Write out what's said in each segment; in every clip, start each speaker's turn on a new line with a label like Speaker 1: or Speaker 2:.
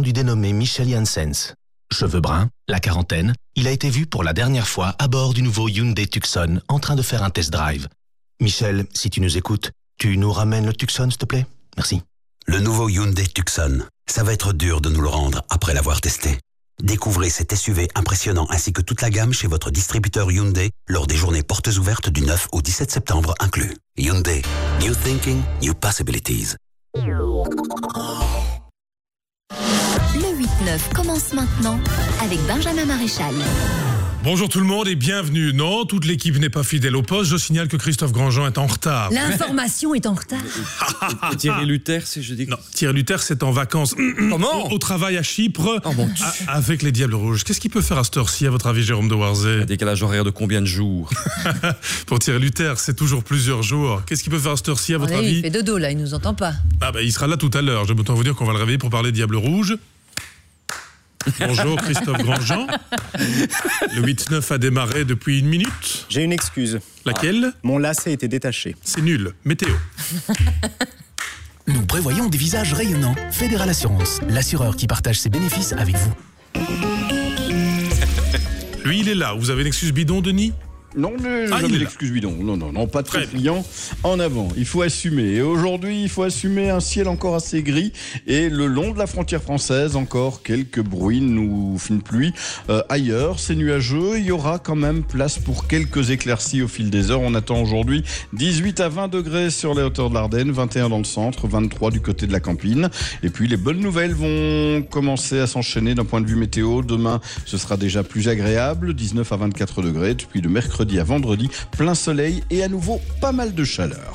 Speaker 1: du dénommé Michel Janssens. Cheveux bruns, la quarantaine, il a été vu pour la dernière fois à bord du nouveau Hyundai Tucson en train de faire un test drive. Michel, si tu nous écoutes, tu nous ramènes le Tucson, s'il te plaît? Merci.
Speaker 2: Le nouveau Hyundai Tucson, ça va être dur de nous le rendre après l'avoir testé. Découvrez cet SUV impressionnant ainsi que toute la gamme chez votre distributeur Hyundai lors des journées portes ouvertes du 9 au 17 septembre inclus. Hyundai. New thinking, new possibilities.
Speaker 3: Le 8-9 commence maintenant avec Benjamin Maréchal.
Speaker 4: Bonjour tout le monde et bienvenue. Non, toute l'équipe n'est pas fidèle au poste. Je signale que Christophe Grandjean est en retard.
Speaker 5: L'information est en retard.
Speaker 6: Et Thierry Luther, c'est jeudi.
Speaker 4: Non, Thierry Luther, c'est en vacances.
Speaker 6: Comment ?
Speaker 4: Au travail à Chypre,
Speaker 6: Oh mon Dieu.
Speaker 4: avec les Diables Rouges. Qu'est-ce qu'il peut faire à cette heure-ci, à votre avis, Jérôme de Warzé?
Speaker 6: Un décalage horaire de combien de jours ?
Speaker 4: Pour Thierry Luther, c'est toujours plusieurs jours. Qu'est-ce qu'il peut faire à cette heure-ci, à votre
Speaker 5: Allez,
Speaker 4: avis?
Speaker 5: il fait dodo là, il nous entend pas.
Speaker 4: Il sera là tout à l'heure. Je peux autant vous dire qu'on va le réveiller pour parler Diables Rouges. Bonjour Christophe Grandjean. Le 8-9 a démarré depuis 1 minute.
Speaker 7: J'ai une excuse.
Speaker 4: Laquelle?
Speaker 7: Mon lacet était détaché.
Speaker 4: C'est nul. Météo.
Speaker 8: Nous prévoyons des visages rayonnants. Fédéral Assurance, l'assureur qui partage ses bénéfices avec vous.
Speaker 4: Lui, il est là. Vous avez une excuse bidon, Denis?
Speaker 9: Non, jamais d'excuse bidon. Non, pas de confiant. En avant, il faut assumer. Et aujourd'hui, il faut assumer un ciel encore assez gris. Et le long de la frontière française, encore quelques bruines ou fines pluies. Ailleurs, c'est nuageux. Il y aura quand même place pour quelques éclaircies au fil des heures. On attend aujourd'hui 18 à 20 degrés sur les hauteurs de l'Ardenne, 21 dans le centre, 23 du côté de la Campine. Et puis, les bonnes nouvelles vont commencer à s'enchaîner d'un point de vue météo. Demain, ce sera déjà plus agréable, 19 à 24 degrés. Depuis le mercredi à vendredi, plein soleil et à nouveau pas mal de chaleur.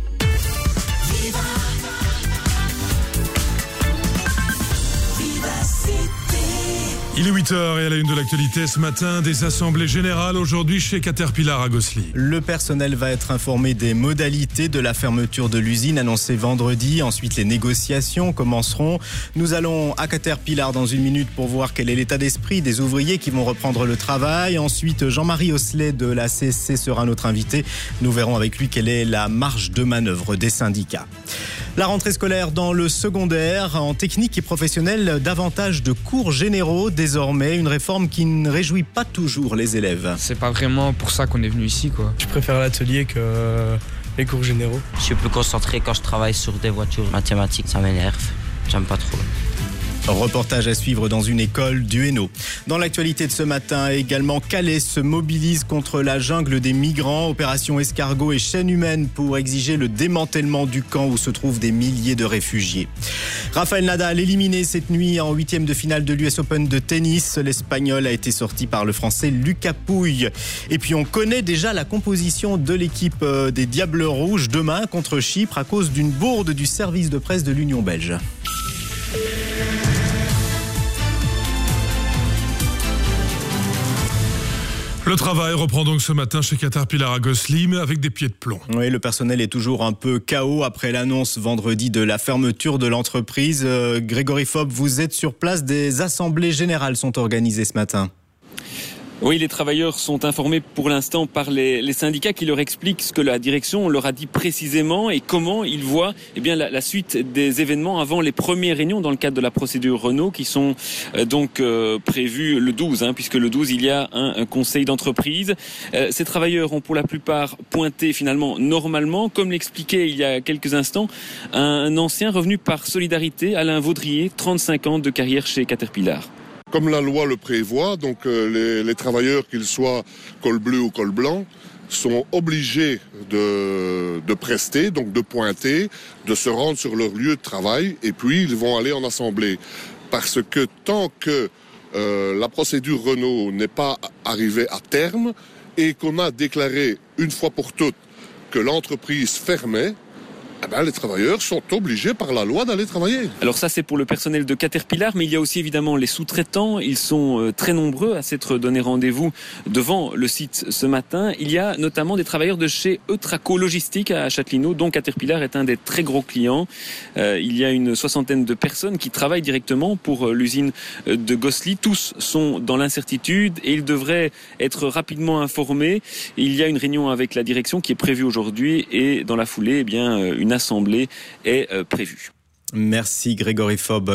Speaker 4: Il est 8h et à la une de l'actualité ce matin, des assemblées générales aujourd'hui chez Caterpillar à Gosselies.
Speaker 7: Le personnel va être informé des modalités de la fermeture de l'usine annoncée vendredi. Ensuite, les négociations commenceront. Nous allons à Caterpillar dans 1 minute pour voir quel est l'état d'esprit des ouvriers qui vont reprendre le travail. Ensuite, Jean-Marie Osselet de la CSC sera notre invité. Nous verrons avec lui quelle est la marge de manœuvre des syndicats. La rentrée scolaire dans le secondaire, en technique et professionnel, davantage de cours généraux. Désormais, une réforme qui ne réjouit pas toujours les élèves.
Speaker 10: C'est pas vraiment pour ça qu'on est venu ici, quoi.
Speaker 11: Je préfère l'atelier que les cours généraux.
Speaker 12: Je suis plus concentré quand je travaille sur des voitures. Mathématiques, ça m'énerve. J'aime pas trop.
Speaker 7: Reportage à suivre dans une école du Hainaut. Dans l'actualité de ce matin également, Calais se mobilise contre la jungle des migrants. Opération escargot et chaîne humaine pour exiger le démantèlement du camp où se trouvent des milliers de réfugiés. Rafael Nadal éliminé cette nuit en 8e de finale de l'US Open de tennis. L'Espagnol a été sorti par le Français Lucas Pouille. Et puis on connaît déjà la composition de l'équipe des Diables Rouges demain contre Chypre à cause d'une bourde du service de presse de l'Union belge.
Speaker 4: Le travail reprend donc ce matin chez Caterpillar à Gosselies, mais avec des pieds de plomb.
Speaker 7: Oui, le personnel est toujours un peu KO après l'annonce vendredi de la fermeture de l'entreprise. Grégory Fob, vous êtes sur place. Des assemblées générales sont organisées ce matin.
Speaker 13: Oui, les travailleurs sont informés pour l'instant par les syndicats qui leur expliquent ce que la direction leur a dit précisément et comment ils voient la suite des événements avant les premières réunions dans le cadre de la procédure Renault qui sont prévues le 12, puisque le 12 il y a un conseil d'entreprise. Ces travailleurs ont pour la plupart pointé finalement normalement, comme l'expliquait il y a quelques instants un ancien revenu par solidarité, Alain Vaudrier, 35 ans de carrière chez Caterpillar.
Speaker 14: Comme la loi le prévoit, donc les travailleurs, qu'ils soient col bleu ou col blanc, sont obligés de prester, donc de pointer, de se rendre sur leur lieu de travail, et puis ils vont aller en assemblée. Parce que tant que la procédure Renault n'est pas arrivée à terme, et qu'on a déclaré une fois pour toutes que l'entreprise fermait, les travailleurs sont obligés par la loi d'aller travailler.
Speaker 13: Alors ça, c'est pour le personnel de Caterpillar, mais il y a aussi évidemment les sous-traitants. Ils sont très nombreux à s'être donné rendez-vous devant le site ce matin. Il y a notamment des travailleurs de chez Eutraco Logistique à Châtelineau, dont Caterpillar est un des très gros clients. Il y a une 60aine de personnes qui travaillent directement pour l'usine de Gosselies. Tous sont dans l'incertitude et ils devraient être rapidement informés. Il y a une réunion avec la direction qui est prévue aujourd'hui et dans la foulée, une assemblée est prévue.
Speaker 7: Merci Grégory Fob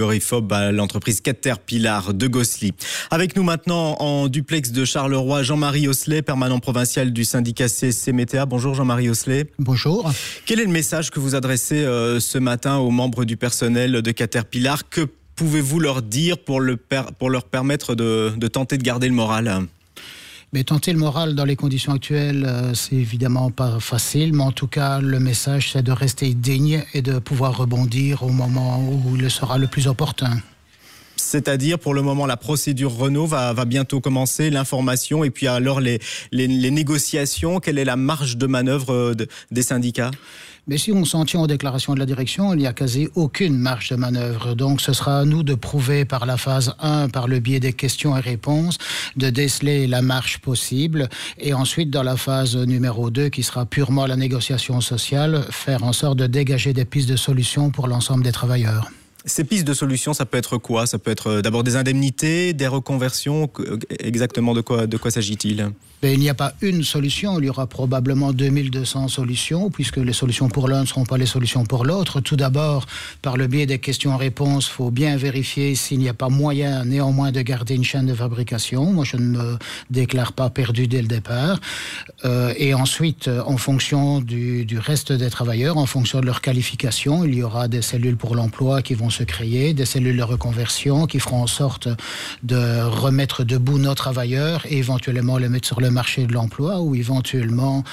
Speaker 7: à l'entreprise Caterpillar de Gosselies. Avec nous maintenant en duplex de Charleroi, Jean-Marie Osselet, permanent provincial du syndicat CSC Météa. Bonjour Jean-Marie Osselet.
Speaker 15: Bonjour.
Speaker 7: Quel est le message que vous adressez ce matin aux membres du personnel de Caterpillar ? Que pouvez-vous leur dire pour leur permettre de tenter de garder le moral ?
Speaker 15: Mais tenter le moral dans les conditions actuelles, c'est évidemment pas facile, mais en tout cas, le message, c'est de rester digne et de pouvoir rebondir au moment où il sera le plus opportun.
Speaker 7: C'est-à-dire, pour le moment, la procédure Renault va bientôt commencer, l'information, et puis alors les négociations. Quelle est la marge de manœuvre des syndicats ?
Speaker 15: Mais si on s'en tient aux déclarations de la direction, il n'y a quasi aucune marge de manœuvre. Donc ce sera à nous de prouver par la phase 1, par le biais des questions et réponses, de déceler la marge possible. Et ensuite, dans la phase numéro 2, qui sera purement la négociation sociale, faire en sorte de dégager des pistes de solutions pour l'ensemble des travailleurs.
Speaker 7: Ces pistes de solutions, ça peut être quoi ? Ça peut être d'abord des indemnités, des reconversions. Exactement de quoi s'agit-il ?
Speaker 15: Mais il n'y a pas une solution, il y aura probablement 2200 solutions, puisque les solutions pour l'un ne seront pas les solutions pour l'autre. Tout d'abord, par le biais des questions-réponses, il faut bien vérifier s'il n'y a pas moyen néanmoins de garder une chaîne de fabrication. Moi, je ne me déclare pas perdu dès le départ. Et ensuite, en fonction du reste des travailleurs, en fonction de leur qualification, il y aura des cellules pour l'emploi qui vont se créer, des cellules de reconversion qui feront en sorte de remettre debout nos travailleurs et éventuellement les mettre sur le marché de l'emploi ou éventuellement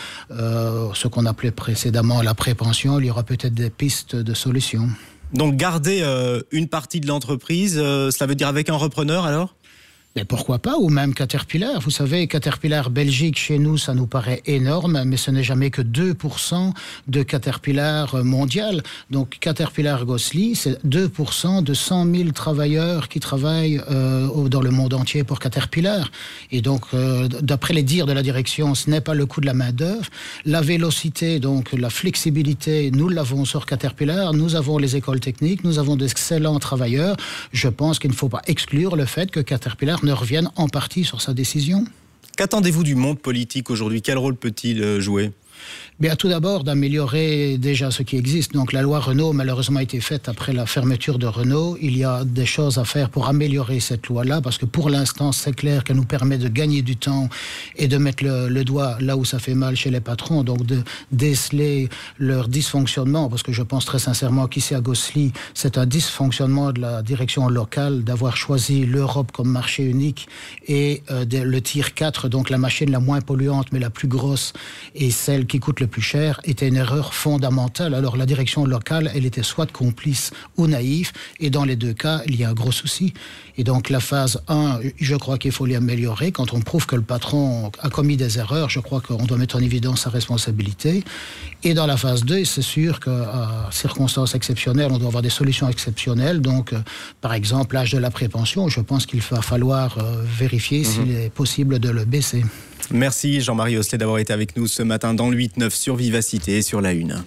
Speaker 15: ce qu'on appelait précédemment la prépension, il y aura peut-être des pistes de solutions.
Speaker 7: Donc garder une partie de l'entreprise, cela veut dire avec un repreneur alors ?
Speaker 15: Mais pourquoi pas, ou même Caterpillar. Vous savez, Caterpillar Belgique, chez nous, ça nous paraît énorme, mais ce n'est jamais que 2% de Caterpillar mondial. Donc Caterpillar Gosselies, c'est 2% de 100 000 travailleurs qui travaillent dans le monde entier pour Caterpillar. Et donc, d'après les dires de la direction, ce n'est pas le coût de la main-d'œuvre. La vélocité, donc la flexibilité, nous l'avons sur Caterpillar. Nous avons les écoles techniques, nous avons d'excellents travailleurs. Je pense qu'il ne faut pas exclure le fait que Caterpillar ne revienne en partie sur sa décision.
Speaker 7: Qu'attendez-vous du monde politique aujourd'hui ? Quel rôle peut-il jouer ?
Speaker 15: Bien, tout d'abord, d'améliorer déjà ce qui existe. Donc, la loi Renault, malheureusement, a été faite après la fermeture de Renault. Il y a des choses à faire pour améliorer cette loi-là, parce que pour l'instant, c'est clair qu'elle nous permet de gagner du temps et de mettre le doigt là où ça fait mal chez les patrons, donc de déceler leur dysfonctionnement, parce que je pense très sincèrement qu'ici à Gosselies, c'est un dysfonctionnement de la direction locale d'avoir choisi l'Europe comme marché unique et le Tier 4, donc la machine la moins polluante, mais la plus grosse, et celle qui coûte le plus cher, était une erreur fondamentale. Alors la direction locale, elle était soit complice ou naïve, et dans les deux cas, il y a un gros souci. Et donc la phase 1, je crois qu'il faut l'améliorer. Quand on prouve que le patron a commis des erreurs, je crois qu'on doit mettre en évidence sa responsabilité. Et dans la phase 2, c'est sûr qu'à circonstances exceptionnelles, on doit avoir des solutions exceptionnelles. Donc, par exemple, l'âge de la prépension, je pense qu'il va falloir vérifier s'il est possible de le baisser.
Speaker 7: Merci Jean-Marie Osselet d'avoir été avec nous ce matin dans le 8-9 sur Vivacité et sur la Une.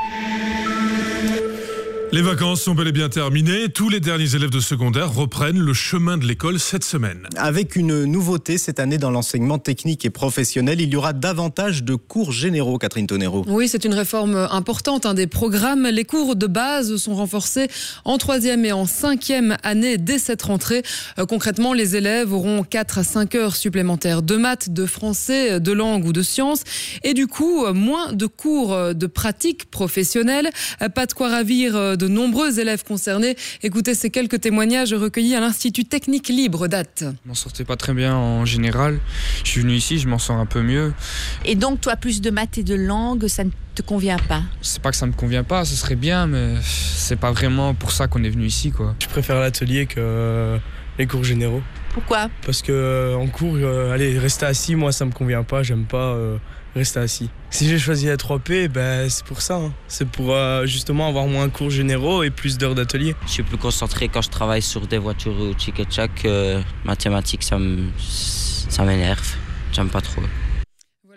Speaker 4: Les vacances sont bel et bien terminées. Tous les derniers élèves de secondaire reprennent le chemin de l'école cette semaine.
Speaker 7: Avec une nouveauté cette année dans l'enseignement technique et professionnel, il y aura davantage de cours généraux, Catherine Tonero.
Speaker 16: Oui, c'est une réforme importante des programmes. Les cours de base sont renforcés en 3e et en 5e année dès cette rentrée. Concrètement, les élèves auront 4 à 5 heures supplémentaires de maths, de français, de langue ou de sciences. Et du coup, moins de cours de pratique professionnelle. Pas de quoi ravir de nombreux élèves concernés. Écoutez ces quelques témoignages recueillis à l'Institut Technique Libre d'Ath.
Speaker 10: Je m'en sortais pas très bien en général. Je suis venu ici, je m'en sors un peu mieux.
Speaker 17: Et donc, toi, plus de maths et de langue, ça ne te convient pas ?
Speaker 10: C'est pas que ça me convient pas, ce serait bien, mais c'est pas vraiment pour ça qu'on est venu ici, quoi.
Speaker 11: Je préfère l'atelier que les cours généraux.
Speaker 17: Pourquoi ?
Speaker 11: Parce que en cours, rester assis, moi, ça me convient pas. J'aime pas rester assis. Si j'ai choisi la 3P, c'est pour ça. C'est pour justement avoir moins de cours généraux et plus d'heures d'atelier.
Speaker 12: Je suis plus concentré quand je travaille sur des voitures ou tic-et-tac. Mathématiques, ça m'énerve. J'aime pas trop.
Speaker 16: Voilà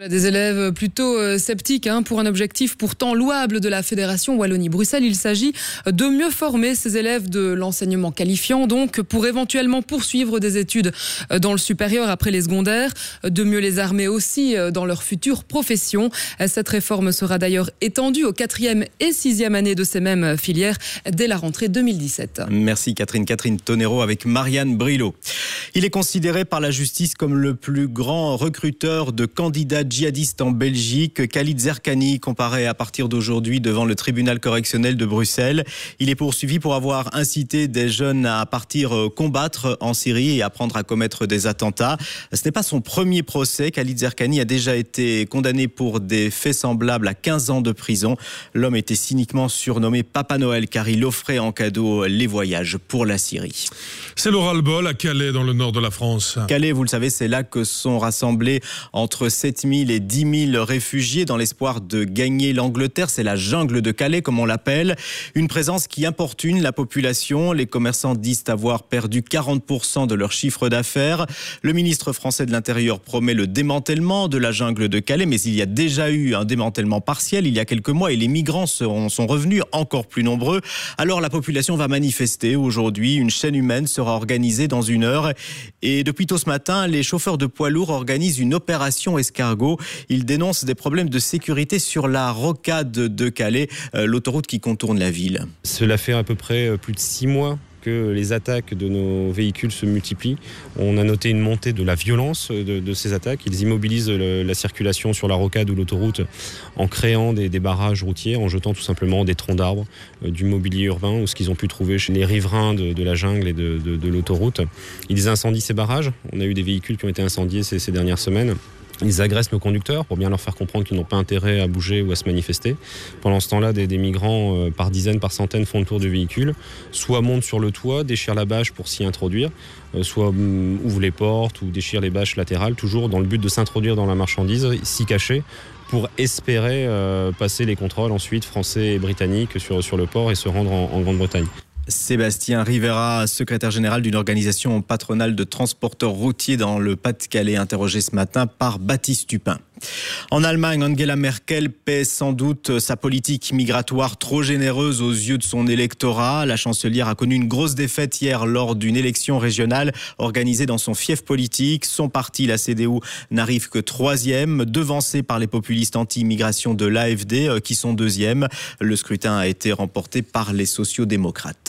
Speaker 16: Des élèves plutôt sceptiques pour un objectif pourtant louable de la Fédération Wallonie-Bruxelles. Il s'agit de mieux former ces élèves de l'enseignement qualifiant, donc pour éventuellement poursuivre des études dans le supérieur après les secondaires, de mieux les armer aussi dans leur future profession. Cette réforme sera d'ailleurs étendue aux 4e et 6e années de ces mêmes filières dès la rentrée 2017.
Speaker 7: Merci Catherine Tonero avec Marianne Brillo. Il est considéré par la justice comme le plus grand recruteur de candidats djihadistes en Belgique. Khalid Zerkani comparaît à partir d'aujourd'hui devant le tribunal correctionnel de Bruxelles. Il est poursuivi pour avoir incité des jeunes à partir combattre en Syrie et apprendre à commettre des attentats. Ce n'est pas son premier procès. Khalid Zerkani a déjà été condamné pour des faits semblables à 15 ans de prison. L'homme était cyniquement surnommé Papa Noël car il offrait en cadeau les voyages pour la Syrie.
Speaker 4: C'est le ras-le-bol à Calais, dans le nord de la France.
Speaker 7: Calais, vous le savez, c'est là que sont rassemblés entre 7 000 et 10 000 réfugiés dans l'espoir de gagner l'Angleterre. C'est la jungle de Calais, comme on l'appelle. Une présence qui importune la population. Les commerçants disent avoir perdu 40% de leur chiffre d'affaires. Le ministre français de l'Intérieur promet le démantèlement de la jungle de Calais, mais il y a déjà eu un démantèlement partiel il y a quelques mois et les migrants sont revenus encore plus nombreux. Alors la population va manifester aujourd'hui. Une chaîne humaine sera organisée dans 1 heure. Et depuis tôt ce matin, les chauffeurs de poids lourds organisent une opération escargot. Ils dénoncent des problèmes de sécurité sur la rocade de Calais, l'autoroute qui contourne la ville.
Speaker 18: Cela fait à peu près plus de 6 mois que les attaques de nos véhicules se multiplient. On a noté une montée de la violence de ces attaques. Ils immobilisent la circulation sur la rocade ou l'autoroute en créant des barrages routiers, en jetant tout simplement des troncs d'arbres, du mobilier urbain ou ce qu'ils ont pu trouver chez les riverains de la jungle et de l'autoroute. Ils incendient ces barrages. On a eu des véhicules qui ont été incendiés ces dernières semaines. Ils agressent nos conducteurs pour bien leur faire comprendre qu'ils n'ont pas intérêt à bouger ou à se manifester. Pendant ce temps-là, des migrants par dizaines, par centaines font le tour du véhicule, soit montent sur le toit, déchirent la bâche pour s'y introduire, soit ouvrent les portes ou déchirent les bâches latérales, toujours dans le but de s'introduire dans la marchandise, s'y cacher, pour espérer passer les contrôles ensuite français et britanniques sur le port et se rendre en Grande-Bretagne.
Speaker 7: Sébastien Rivera, secrétaire général d'une organisation patronale de transporteurs routiers dans le Pas-de-Calais, interrogé ce matin par Baptiste Tupin. En Allemagne, Angela Merkel paie sans doute sa politique migratoire trop généreuse aux yeux de son électorat. La chancelière a connu une grosse défaite hier lors d'une élection régionale organisée dans son fief politique. Son parti, la CDU, n'arrive que 3e, devancé par les populistes anti-immigration de l'AfD qui sont 2e. Le scrutin a été remporté par les sociaux-démocrates.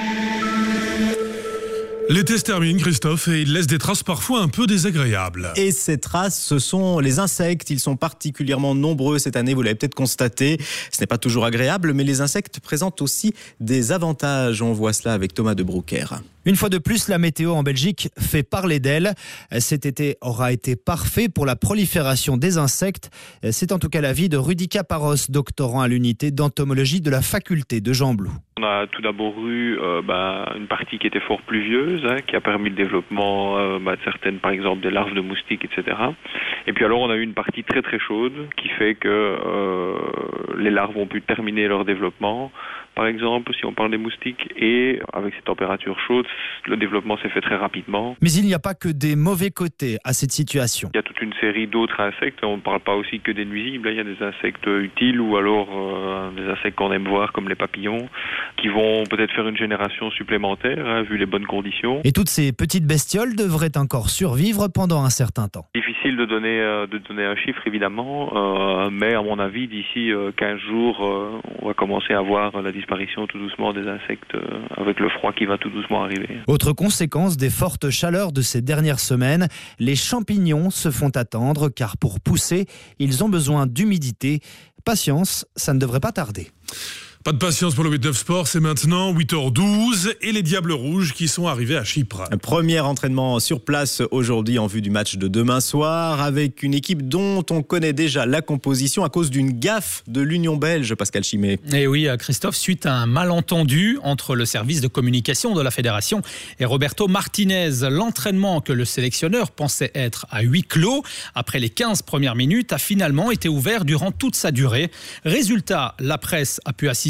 Speaker 4: L'été se termine, Christophe, et il laisse des traces parfois un peu désagréables.
Speaker 7: Et ces traces, ce sont les insectes. Ils sont particulièrement nombreux cette année, vous l'avez peut-être constaté. Ce n'est pas toujours agréable, mais les insectes présentent aussi des avantages. On voit cela avec Thomas de Broucker.
Speaker 19: Une fois de plus, la météo en Belgique fait parler d'elle. Cet été aura été parfait pour la prolifération des insectes. C'est en tout cas l'avis de Rudy Caparros, doctorant à l'unité d'entomologie de la faculté de Jean Blou.
Speaker 20: On a tout d'abord eu une partie qui était fort pluvieuse, qui a permis le développement de certaines, par exemple, des larves de moustiques, etc. Et puis alors on a eu une partie très très chaude qui fait que les larves ont pu terminer leur développement. Par exemple, si on parle des moustiques, et avec ces températures chaudes, le développement s'est fait très rapidement.
Speaker 19: Mais il n'y a pas que des mauvais côtés à cette situation.
Speaker 20: Il y a toute une série d'autres insectes. On ne parle pas aussi que des nuisibles. Il y a des insectes utiles ou alors des insectes qu'on aime voir comme les papillons qui vont peut-être faire une génération supplémentaire vu les bonnes conditions.
Speaker 19: Et toutes ces petites bestioles devraient encore survivre pendant un certain temps.
Speaker 20: Difficile de donner un chiffre évidemment, mais à mon avis d'ici 15 jours on va commencer à voir la disparition tout doucement des insectes avec le froid qui va tout doucement arriver.
Speaker 19: Autre conséquence des fortes chaleurs de ces dernières semaines, les champignons se font attendre car pour pousser, ils ont besoin d'humidité. Patience, ça ne devrait pas tarder.
Speaker 4: Pas de patience pour le 8-9 Sport, c'est maintenant 8h12 et les Diables Rouges qui sont arrivés à Chypre.
Speaker 7: Premier entraînement sur place aujourd'hui en vue du match de demain soir avec une équipe dont on connaît déjà la composition à cause d'une gaffe de l'Union belge, Pascal Chimé.
Speaker 21: Et oui, Christophe, suite à un malentendu entre le service de communication de la fédération et Roberto Martinez, l'entraînement que le sélectionneur pensait être à huis clos après les 15 premières minutes a finalement été ouvert durant toute sa durée. Résultat, la presse a pu assister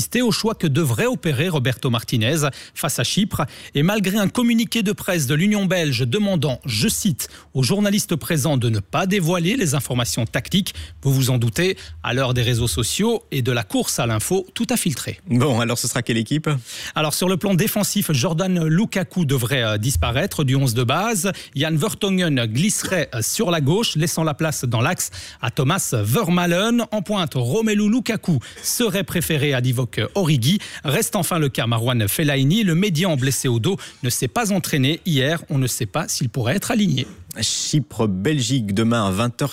Speaker 21: résisté au choix que devrait opérer Roberto Martinez face à Chypre. Et malgré un communiqué de presse de l'Union belge demandant, je cite, aux journalistes présents de ne pas dévoiler les informations tactiques, vous vous en doutez, à l'heure des réseaux sociaux et de la course à l'info, tout a filtré.
Speaker 7: Bon, alors ce sera quelle équipe ?
Speaker 21: Alors sur le plan défensif, Jordan Lukaku devrait disparaître du 11 de base. Jan Vertonghen glisserait sur la gauche, laissant la place dans l'axe à Thomas Vermaelen. En pointe, Romelu Lukaku serait préféré à Divock Origi. Reste enfin le cas Marouane Fellaini. Le médian blessé au dos ne s'est pas entraîné hier. On ne sait pas s'il pourrait être aligné.
Speaker 7: Chypre-Belgique demain à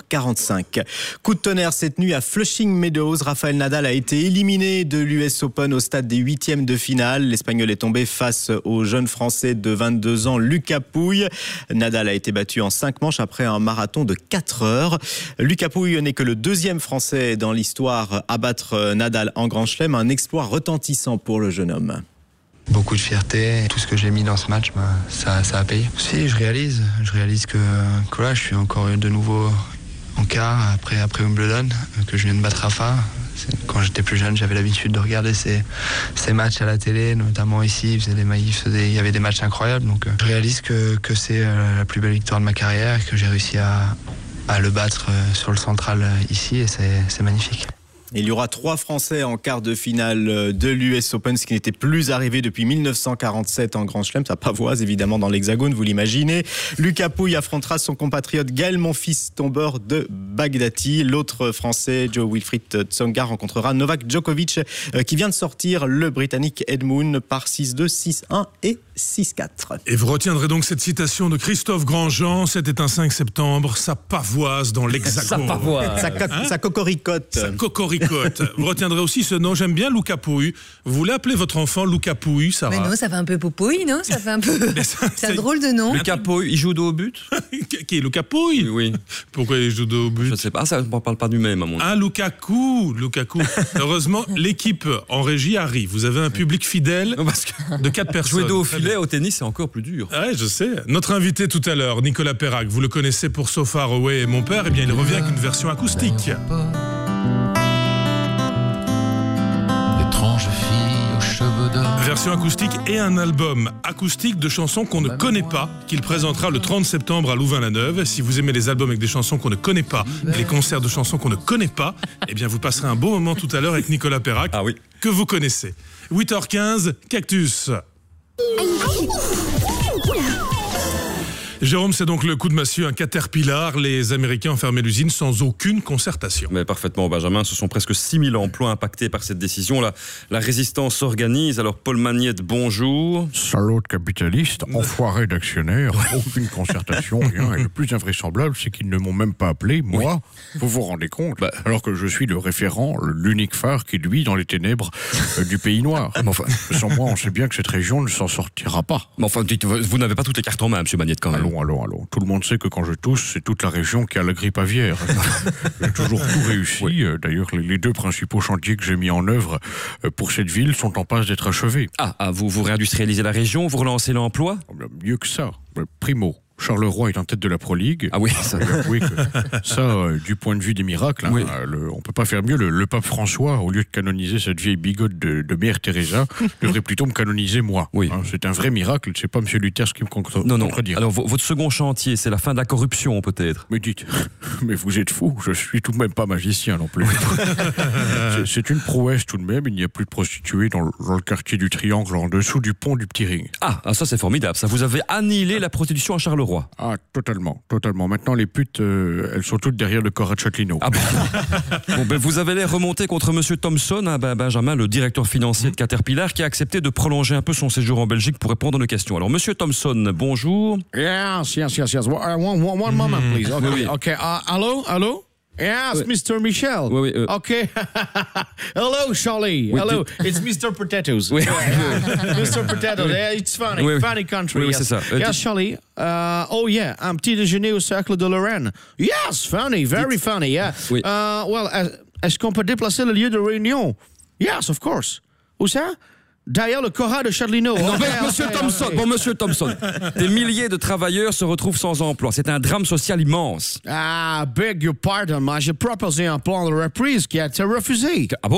Speaker 7: 20h45. Coup de tonnerre cette nuit à Flushing Meadows. Rafael Nadal a été éliminé de l'US Open au stade des 8e de finale. L'Espagnol est tombé face au jeune Français de 22 ans, Lucas Pouille. Nadal a été battu en 5 manches après un marathon de 4 heures. Lucas Pouille n'est que le 2e Français dans l'histoire à battre Nadal en Grand Chelem. Un exploit retentissant pour le jeune homme.
Speaker 1: Beaucoup de fierté, tout ce que j'ai mis dans ce match, ça a payé. Si, je réalise que là, je suis encore de nouveau en quart après Wimbledon, que je viens de battre Rafa. Quand j'étais plus jeune, j'avais l'habitude de regarder ces matchs à la télé, notamment ici, il y avait des matchs incroyables. Donc je réalise que c'est la plus belle victoire de ma carrière et que j'ai réussi à le battre sur le central ici et c'est magnifique.
Speaker 7: Il y aura 3 Français en quart de finale de l'US Open, ce qui n'était plus arrivé depuis 1947 en Grand Chelem. Ça pavoise évidemment dans l'Hexagone, vous l'imaginez. Lucas Pouille affrontera son compatriote Gaël Monfils, tombeur de Bagdati. L'autre Français, Jo-Wilfried Tsonga, rencontrera Novak Djokovic, qui vient de sortir le Britannique Ed Moon par 6-2, 6-1 et 6-4.
Speaker 4: Et vous retiendrez donc cette citation de Christophe Grandjean. C'était un 5 septembre, ça pavoise dans l'Hexagone.
Speaker 7: Ça pavoise. Ça cocoricote.
Speaker 4: Ça cocoricote. Vous retiendrez aussi ce nom, j'aime bien Lucas Pouille. Vous voulez appeler votre enfant Lucas Pouille, Sarah?
Speaker 5: Mais non, ça fait un peu popouille, non? Ça fait un peu... C'est un drôle de nom.
Speaker 6: Lucas Pouille, il joue dos au but?
Speaker 4: Qui est Lucas Pouille?
Speaker 6: Oui.
Speaker 4: Pourquoi il joue dos au but?
Speaker 6: Je ne sais pas, ça ne parle pas du même à mon avis.
Speaker 4: Ah, Lukaku. Heureusement, l'équipe en régie arrive. Vous avez un public fidèle de 4 personnes.
Speaker 6: Jouer dos au filet au tennis, c'est encore plus dur.
Speaker 4: Ouais, je sais. Notre invité tout à l'heure, Nicolas Perrac, vous le connaissez pour So Far Away et Mon Père, eh bien il revient avec une version acoustique.
Speaker 22: Fille aux cheveux d'or.
Speaker 4: Version acoustique et un album acoustique de chansons qu'on ne connaît pas, qu'il présentera le 30 septembre à Louvain-la-Neuve. Si vous aimez les albums avec des chansons qu'on ne connaît pas, et les concerts de chansons qu'on ne connaît pas, eh bien vous passerez un bon moment tout à l'heure avec Nicolas Perrac, que vous connaissez. 8h15, Cactus. Jérôme, c'est donc le coup de massue, un Caterpillar. Les Américains ont fermé l'usine sans aucune concertation.
Speaker 6: Mais parfaitement, Benjamin. Ce sont presque 6000 emplois impactés par cette décision. La résistance s'organise. Alors, Paul Magnette, bonjour.
Speaker 23: Salaud de capitaliste, enfoiré d'actionnaires, aucune concertation, rien. Et le plus invraisemblable, c'est qu'ils ne m'ont même pas appelé, moi. Vous vous rendez compte? Alors que je suis le référent, l'unique phare qui luit dans les ténèbres du pays noir. Mais enfin, sans moi, on sait bien que cette région ne s'en sortira pas.
Speaker 6: Mais enfin, vous n'avez pas toutes les cartes en main, M. Magnette, quand même.
Speaker 23: Allons. Tout le monde sait que quand je tousse, c'est toute la région qui a la grippe aviaire. J'ai toujours tout réussi. Oui. D'ailleurs, les 2 principaux chantiers que j'ai mis en œuvre pour cette ville sont en passe d'être achevés.
Speaker 6: Vous réindustrialisez la région, vous relancez l'emploi?
Speaker 23: Mieux que ça. Primo, Charleroi est en tête de la Pro League.
Speaker 6: Ah oui,
Speaker 23: ça, du point de vue des miracles, on peut pas faire mieux. Le pape François, au lieu de canoniser cette vieille bigote de Mère Teresa, devrait plutôt me canoniser moi.
Speaker 6: Oui.
Speaker 23: C'est un vrai miracle. C'est pas M. Luther qui me contredire.
Speaker 6: Alors, votre second chantier, c'est la fin de la corruption, peut-être?
Speaker 23: Mais dites, mais vous êtes fou. Je suis tout de même pas magicien non plus. C'est une prouesse tout de même. Il n'y a plus de prostituées dans le quartier du Triangle, en dessous du pont du Petit Ring.
Speaker 6: Ça c'est formidable. Ça, vous avez annihilé la prostitution à Charleroi.
Speaker 23: Totalement. Maintenant, les putes, elles sont toutes derrière le corps à Châtelineau.
Speaker 6: Vous avez l'air remonté contre M. Thompson, Benjamin, le directeur financier de Caterpillar, qui a accepté de prolonger un peu son séjour en Belgique pour répondre à nos questions. Alors, M. Thompson, bonjour.
Speaker 23: Yes. One moment, please. Okay. Hello? Yes, Mr. Michel.
Speaker 6: Oui.
Speaker 23: Okay. Hello, Charlie. Hello. It's Mr. Potatoes.
Speaker 6: Oui.
Speaker 23: Mr. Potatoes. It's funny. Funny country.
Speaker 6: Oui, c'est ça.
Speaker 23: Yes, Charlie. Un petit déjeuner au Cercle de Lorraine. Yes, funny. Very funny, yeah.
Speaker 6: Oui.
Speaker 23: Est-ce qu'on peut déplacer le lieu de réunion? Yes, of course. Où ça? Derrière le Cora de Châtelineau.
Speaker 6: Non, Monsieur Thompson, des milliers de travailleurs se retrouvent sans emploi. C'est un drame social immense.
Speaker 23: Beg your pardon, mais j'ai proposé un plan de reprise qui a été refusé.
Speaker 6: Ah bon?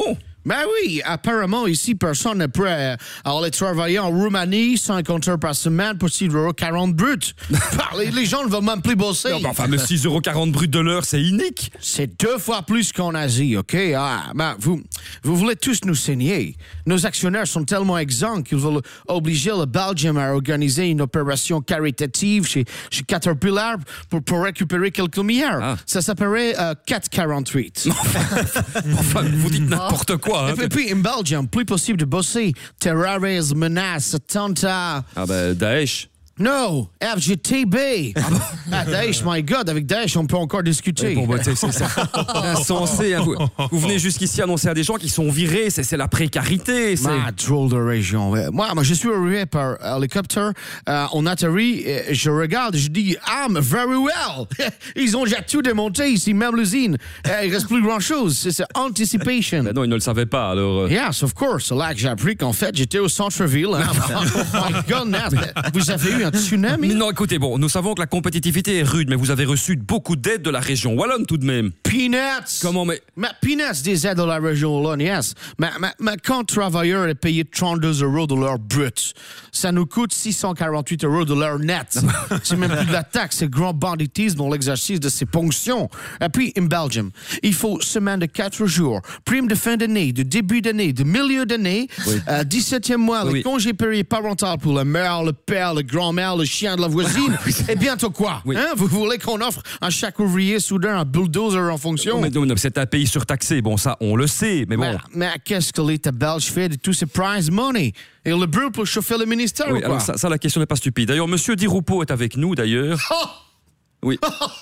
Speaker 2: Ben oui, apparemment, ici, personne n'est prêt à aller travailler en Roumanie 50 heures par semaine pour 6,40 € brut. Les gens ne veulent même plus bosser.
Speaker 6: Non, enfin, mais 6,40 € brut de l'heure, c'est inique.
Speaker 2: C'est 2 fois plus qu'en Asie, OK? Vous voulez tous nous saigner. Nos actionnaires sont tellement exempts qu'ils veulent obliger le Belgium à organiser une opération caritative chez Caterpillar pour récupérer quelques milliards. Ça s'appellerait 4,48.
Speaker 6: Enfin, vous dites n'importe quoi.
Speaker 2: Et puis, en Belgium, plus possible de bosser. Terrorisme, menaces, attentats.
Speaker 6: Daesh.
Speaker 2: Non, FGTB. Daesh, my God, avec Daesh, on peut encore discuter.
Speaker 6: C'est insensé. Vous venez jusqu'ici annoncer à des gens qui sont virés, c'est la précarité.
Speaker 2: Drôle de région. Moi, je suis arrivé par hélicoptère, on atterrit, je regarde, je dis, I'm very well. Ils ont déjà tout démonté ici, même l'usine. Il reste plus grand-chose. C'est anticipation.
Speaker 6: Non, ils ne le savaient pas, alors.
Speaker 2: Yes, of course. C'est là que j'ai appris qu'en fait, j'étais au centre-ville. My goodness. Vous avez eu un tsunami?
Speaker 6: Non, écoutez, nous savons que la compétitivité est rude, mais vous avez reçu beaucoup d'aides de la région wallonne tout de même.
Speaker 2: Peanuts!
Speaker 6: Comment, mais
Speaker 2: peanuts des aides de la région wallonne, yes. Mais quand un travailleur est payé 32 € de l'heure brute, ça nous coûte 648 € de l'heure net. C'est même plus de la taxe, c'est grand banditisme dans l'exercice de ces ponctions. Et puis, en Belgium, il faut semaine de 4 jours, prime de fin d'année, de début d'année, de milieu d'année, 17e mois, les congés périers parentaux pour la mère, le père, le grand-mère, le chien de la voisine. Et bientôt quoi? Vous voulez qu'on offre à chaque ouvrier soudain un bulldozer en fonction?
Speaker 6: Non, c'est un pays surtaxé. Bon, ça, on le sait, mais bon.
Speaker 2: Mais qu'est-ce que l'État belge fait de tous ces prize money? Et le brûle pour chauffer le ministère ou quoi?
Speaker 6: Alors ça, la question n'est pas stupide. D'ailleurs, monsieur Di Rupo est avec nous, d'ailleurs. Oui.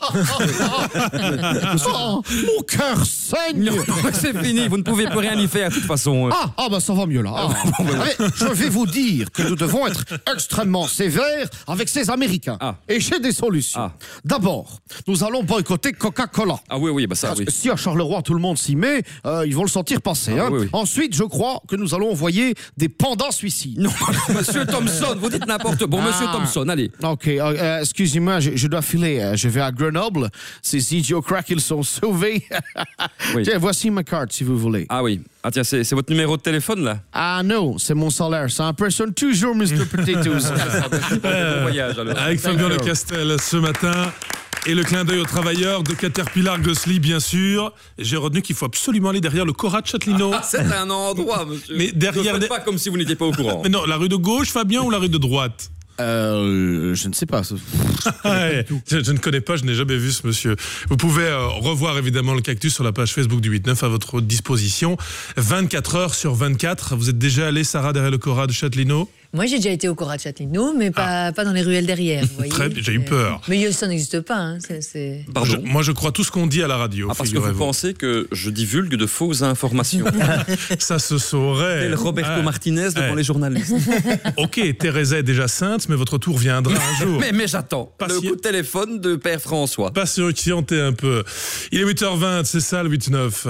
Speaker 2: Mon cœur saigne.
Speaker 6: C'est fini, vous ne pouvez plus rien y faire de toute façon.
Speaker 2: Ça va mieux là. Je vais vous dire que nous devons être extrêmement sévères avec ces Américains. Et j'ai des solutions. D'abord, nous allons boycotter Coca-Cola. Si à Charleroi tout le monde s'y met, ils vont le sentir passer. Ensuite, je crois que nous allons envoyer des pandas suicides.
Speaker 6: Non, monsieur Thompson, vous dites n'importe quoi. Bon, monsieur Thompson, allez.
Speaker 2: Ok, excusez-moi, je dois filer. Je vais à Grenoble. Ces idiots crack, ils sont sauvés. Tiens, voici ma carte, si vous voulez.
Speaker 6: Ah oui. Ah tiens, c'est votre numéro de téléphone, là?
Speaker 2: Ah non, c'est mon salaire. Ça impressionne toujours Mr. Potatoes.
Speaker 6: Bon voyage, alors.
Speaker 4: Avec Fabien Lecastel, ce matin... Et le clin d'œil aux travailleurs de Caterpillar Gosselies, bien sûr. J'ai retenu qu'il faut absolument aller derrière le Cora de Châtellerault.
Speaker 6: C'est un endroit, monsieur.
Speaker 4: Mais derrière...
Speaker 6: Ne faites pas comme si vous n'étiez pas au courant.
Speaker 4: Mais non, la rue de gauche, Fabien, ou la rue de droite?
Speaker 2: Je ne sais pas.
Speaker 4: Je ne connais pas, je n'ai jamais vu ce monsieur. Vous pouvez revoir évidemment le cactus sur la page Facebook du 8-9 à votre disposition. 24 heures sur 24. Vous êtes déjà allé, Sarah, derrière le Cora de Châtellerault?
Speaker 5: Moi, j'ai déjà été au Cora de Châtellerault, mais pas dans les ruelles derrière. Vous voyez.
Speaker 4: Très bien, j'ai eu peur.
Speaker 5: Mais ça n'existe pas. Hein.
Speaker 6: Pardon.
Speaker 4: Moi, je crois tout ce qu'on dit à la radio.
Speaker 6: Parce que vous pensez que je divulgue de fausses informations.
Speaker 4: Ça se saurait.
Speaker 6: Tel Roberto Martinez devant les journalistes.
Speaker 4: Ok, Teresa est déjà sainte, mais votre tour viendra un jour.
Speaker 6: Mais j'attends. Le coup de téléphone de Père François.
Speaker 4: Patientez un peu. Il est 8h20, c'est ça le 8-9.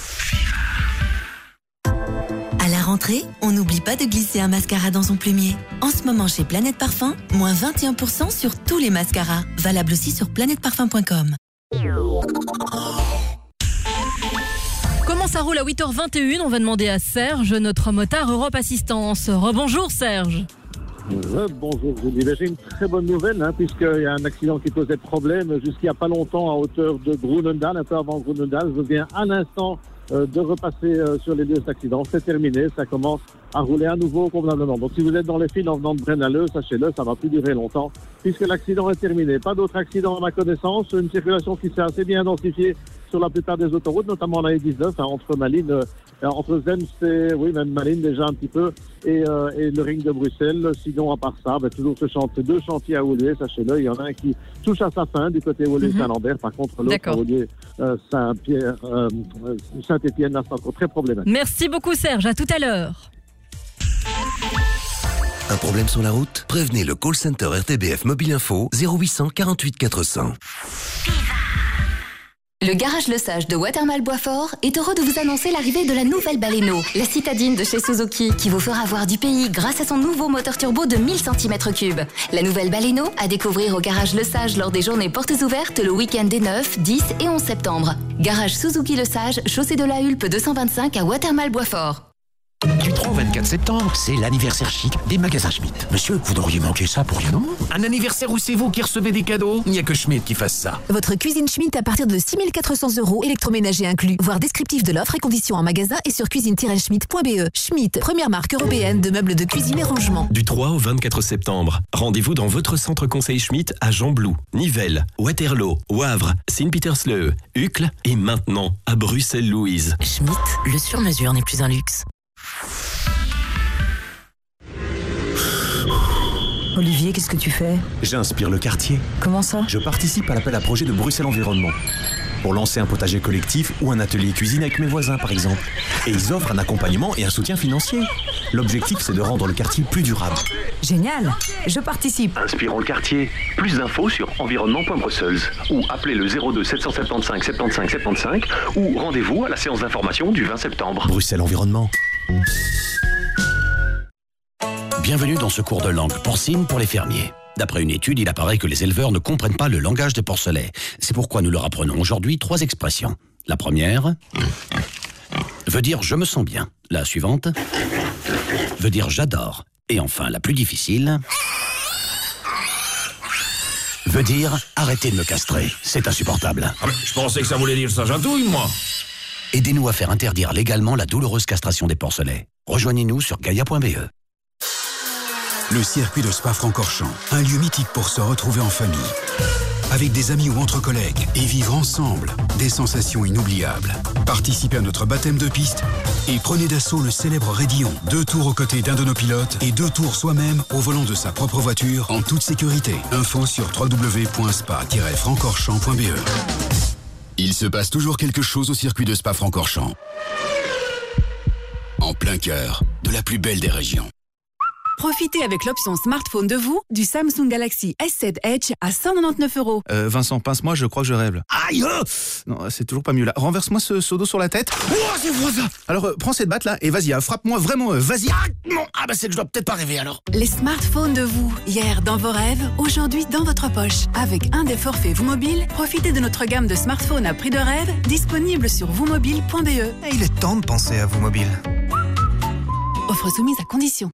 Speaker 3: À la rentrée, on n'oublie pas de glisser un mascara dans son plumier. En ce moment chez Planète Parfum, moins 21% sur tous les mascaras. Valable aussi sur planèteparfum.com.
Speaker 8: Comment ça roule à 8h21? On va demander à Serge, notre motard Europe Assistance. Rebonjour Serge.
Speaker 24: Bonjour Julie. J'ai une très bonne nouvelle puisqu'il y a un accident qui posait problème jusqu'il n'y a pas longtemps à hauteur de Groenendaal, un peu avant Groenendaal. Je viens à l'instant de repasser sur les lieux d'accident. C'est terminé, ça commence à rouler à nouveau convenablement. Donc si vous êtes dans les files en venant de Brennaleux, sachez-le, ça va plus durer longtemps puisque l'accident est terminé. Pas d'autres accidents à ma connaissance, une circulation qui s'est assez bien identifiée sur la plupart des autoroutes, notamment la E19, entre Malines, entre Zems et, même Malines déjà un petit peu, et le ring de Bruxelles. Sinon, à part ça, toujours deux chantiers à Woluwe, sachez-le. Il y en a un qui touche à sa fin du côté Woluwe-Saint-Lambert. Par contre, l'autre à Woluwe Saint-Étienne, là, c'est encore très problématique.
Speaker 8: Merci beaucoup Serge, à tout à l'heure.
Speaker 25: Un problème sur la route? Prévenez le call center RTBF Mobile Info 0800 48 400.
Speaker 9: Le garage Le Sage de Watermal-Boisfort est heureux de vous annoncer l'arrivée de la nouvelle Baleno, la citadine de chez Suzuki, qui vous fera voir du pays grâce à son nouveau moteur turbo de 1000 cm3. La nouvelle Baleno à découvrir au garage Le Sage lors des journées portes ouvertes le week-end des 9, 10 et 11 septembre. Garage Suzuki Le Sage, chaussée de la Hulpe 225 à Watermal-Boisfort.
Speaker 10: Du 3 au 24 septembre, c'est l'anniversaire chic des magasins Schmitt. Monsieur, vous n'auriez manqué ça pour rien, non? Un anniversaire où c'est vous qui recevez des cadeaux? Il n'y a que Schmitt qui fasse ça.
Speaker 13: Votre cuisine Schmitt à partir de 6 400 €, électroménager inclus. Voir descriptif de l'offre et conditions en magasin et sur cuisine-schmitt.be. Schmitt, première marque européenne de meubles de cuisine et rangement.
Speaker 14: Du 3 au 24 septembre, rendez-vous dans votre centre conseil Schmitt à Jean-Blou, Nivelles, Waterloo, Wavre, Sint-Pietersleu, Uccle et maintenant à Bruxelles-Louise.
Speaker 13: Schmitt, le sur-mesure n'est plus un luxe.
Speaker 15: Olivier, qu'est-ce que tu fais?
Speaker 14: J'inspire le quartier.
Speaker 15: Comment ça?
Speaker 14: Je participe à l'appel à projet de Bruxelles Environnement. Pour lancer un potager collectif ou un atelier cuisine avec mes voisins, par exemple. Et ils offrent un accompagnement et un soutien financier. L'objectif, c'est de rendre le quartier plus durable.
Speaker 15: Génial, je participe.
Speaker 14: Inspirons le quartier. Plus d'infos sur environnement.brussels ou appelez le 02 775 75 75 ou rendez-vous à la séance d'information du 20 septembre. Bruxelles Environnement.
Speaker 10: Bienvenue dans ce cours de langue porcine pour les fermiers. D'après une étude, il apparaît que les éleveurs ne comprennent pas le langage des porcelets. C'est pourquoi nous leur apprenons aujourd'hui 3 expressions. La première veut dire « je me sens bien ». La suivante veut dire « j'adore ». Et enfin, la plus difficile veut dire « arrêtez de me castrer, c'est insupportable ».
Speaker 26: Ah, je pensais que ça voulait dire « ça j'adouille, moi ».
Speaker 10: Aidez-nous à faire interdire légalement la douloureuse castration des porcelets. Rejoignez-nous sur gaia.be.
Speaker 27: Le circuit de Spa-Francorchamps, un lieu mythique pour se retrouver en famille. Avec des amis ou entre collègues et vivre ensemble des sensations inoubliables. Participez à notre baptême de piste et prenez d'assaut le célèbre Raidillon. 2 tours aux côtés d'un de nos pilotes et 2 tours soi-même au volant de sa propre voiture en toute sécurité. Info sur www.spa-francorchamps.be. Il se passe toujours quelque chose au circuit de Spa-Francorchamps. En plein cœur de la plus belle des régions.
Speaker 28: Profitez avec l'option smartphone de vous du Samsung Galaxy S7 Edge à 199 €.
Speaker 29: Vincent, pince-moi, je crois que je rêve. Aïe! Non, c'est toujours pas mieux là. Renverse-moi ce seau d'eau sur la tête. Oh, c'est froid ça! Alors, prends cette batte là et vas-y, frappe-moi vraiment, vas-y. C'est que je dois peut-être pas rêver alors.
Speaker 28: Les smartphones de vous, hier dans vos rêves, aujourd'hui dans votre poche. Avec un des forfaits VouMobile, profitez de notre gamme de smartphones à prix de rêve, disponible sur voumobile.be.
Speaker 29: Il est temps de penser à VouMobile.
Speaker 28: Offre soumise à condition.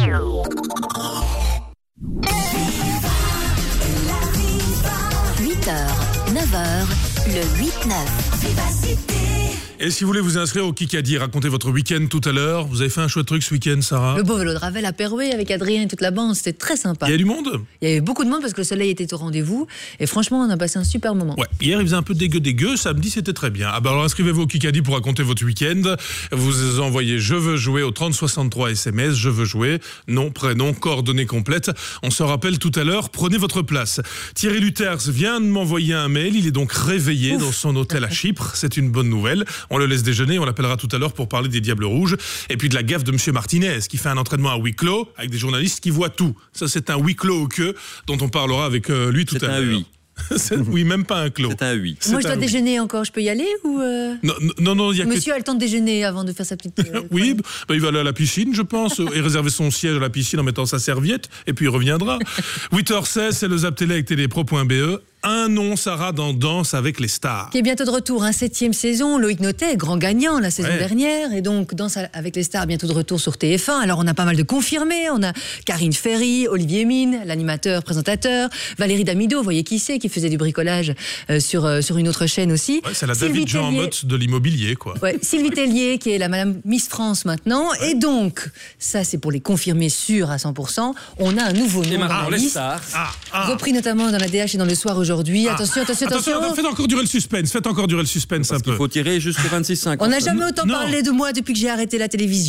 Speaker 9: 8h, 9h, le 8-9.
Speaker 4: Et si vous voulez vous inscrire au Kikadi, racontez votre week-end tout à l'heure. Vous avez fait un chouette truc ce week-end, Sarah?
Speaker 5: Le beau vélo de Ravel à Perouet avec Adrien et toute la bande, c'était très sympa.
Speaker 4: Il y a du monde?
Speaker 5: Il y avait beaucoup de monde parce que le soleil était au rendez-vous et franchement on a passé un super moment.
Speaker 4: Ouais, hier il faisait un peu dégueu, samedi c'était très bien. Ah bah alors inscrivez-vous au Kikadi pour raconter votre week-end. Vous envoyez je veux jouer au 3063 SMS, je veux jouer, nom, prénom, coordonnées complètes. On se rappelle tout à l'heure, prenez votre place. Thierry Luthers vient de m'envoyer un mail, il est donc réveillé dans son hôtel à Chypre, c'est une bonne nouvelle. On le laisse déjeuner, on l'appellera tout à l'heure pour parler des Diables Rouges. Et puis de la gaffe de Monsieur Martinez, qui fait un entraînement à huis clos avec des journalistes qui voient tout. Ça, c'est un huis clos au queue dont on parlera avec lui tout à l'heure. C'est un oui. Oui, même pas un clos.
Speaker 6: C'est un oui.
Speaker 5: Moi, je dois déjeuner encore. Je peux y aller ou
Speaker 4: Non, il y a
Speaker 5: Monsieur a le temps de déjeuner avant de faire sa petite.
Speaker 4: Oui, il va aller à la piscine, je pense, et réserver son siège à la piscine en mettant sa serviette, et puis il reviendra. 8h16, c'est le Zap Télé avec télépro.be. Un nom, Sarah, dans Danse avec les stars.
Speaker 5: Qui est bientôt de retour, 7e saison. Loïc Notet, grand gagnant la saison dernière. Et donc, Danse avec les stars, bientôt de retour sur TF1. Alors, on a pas mal de confirmés. On a Karine Ferry, Olivier Mine, l'animateur, présentateur. Valérie Damido, vous voyez qui c'est, qui faisait du bricolage sur une autre chaîne aussi.
Speaker 4: Ouais, c'est la David Jean Motte de l'immobilier, quoi.
Speaker 5: Ouais, Sylvie Tellier, qui est la Madame Miss France maintenant. Ouais. Et donc, ça, c'est pour les confirmés sûrs à 100%. On a un nouveau nom dans la liste. Repris notamment dans la DH et dans le Soir aujourd'hui. Attention.
Speaker 4: Faites encore durer le suspense un peu.
Speaker 6: Il faut tirer jusqu'à 26,50.
Speaker 5: On n'a jamais autant parlé de moi depuis que j'ai arrêté la télévision.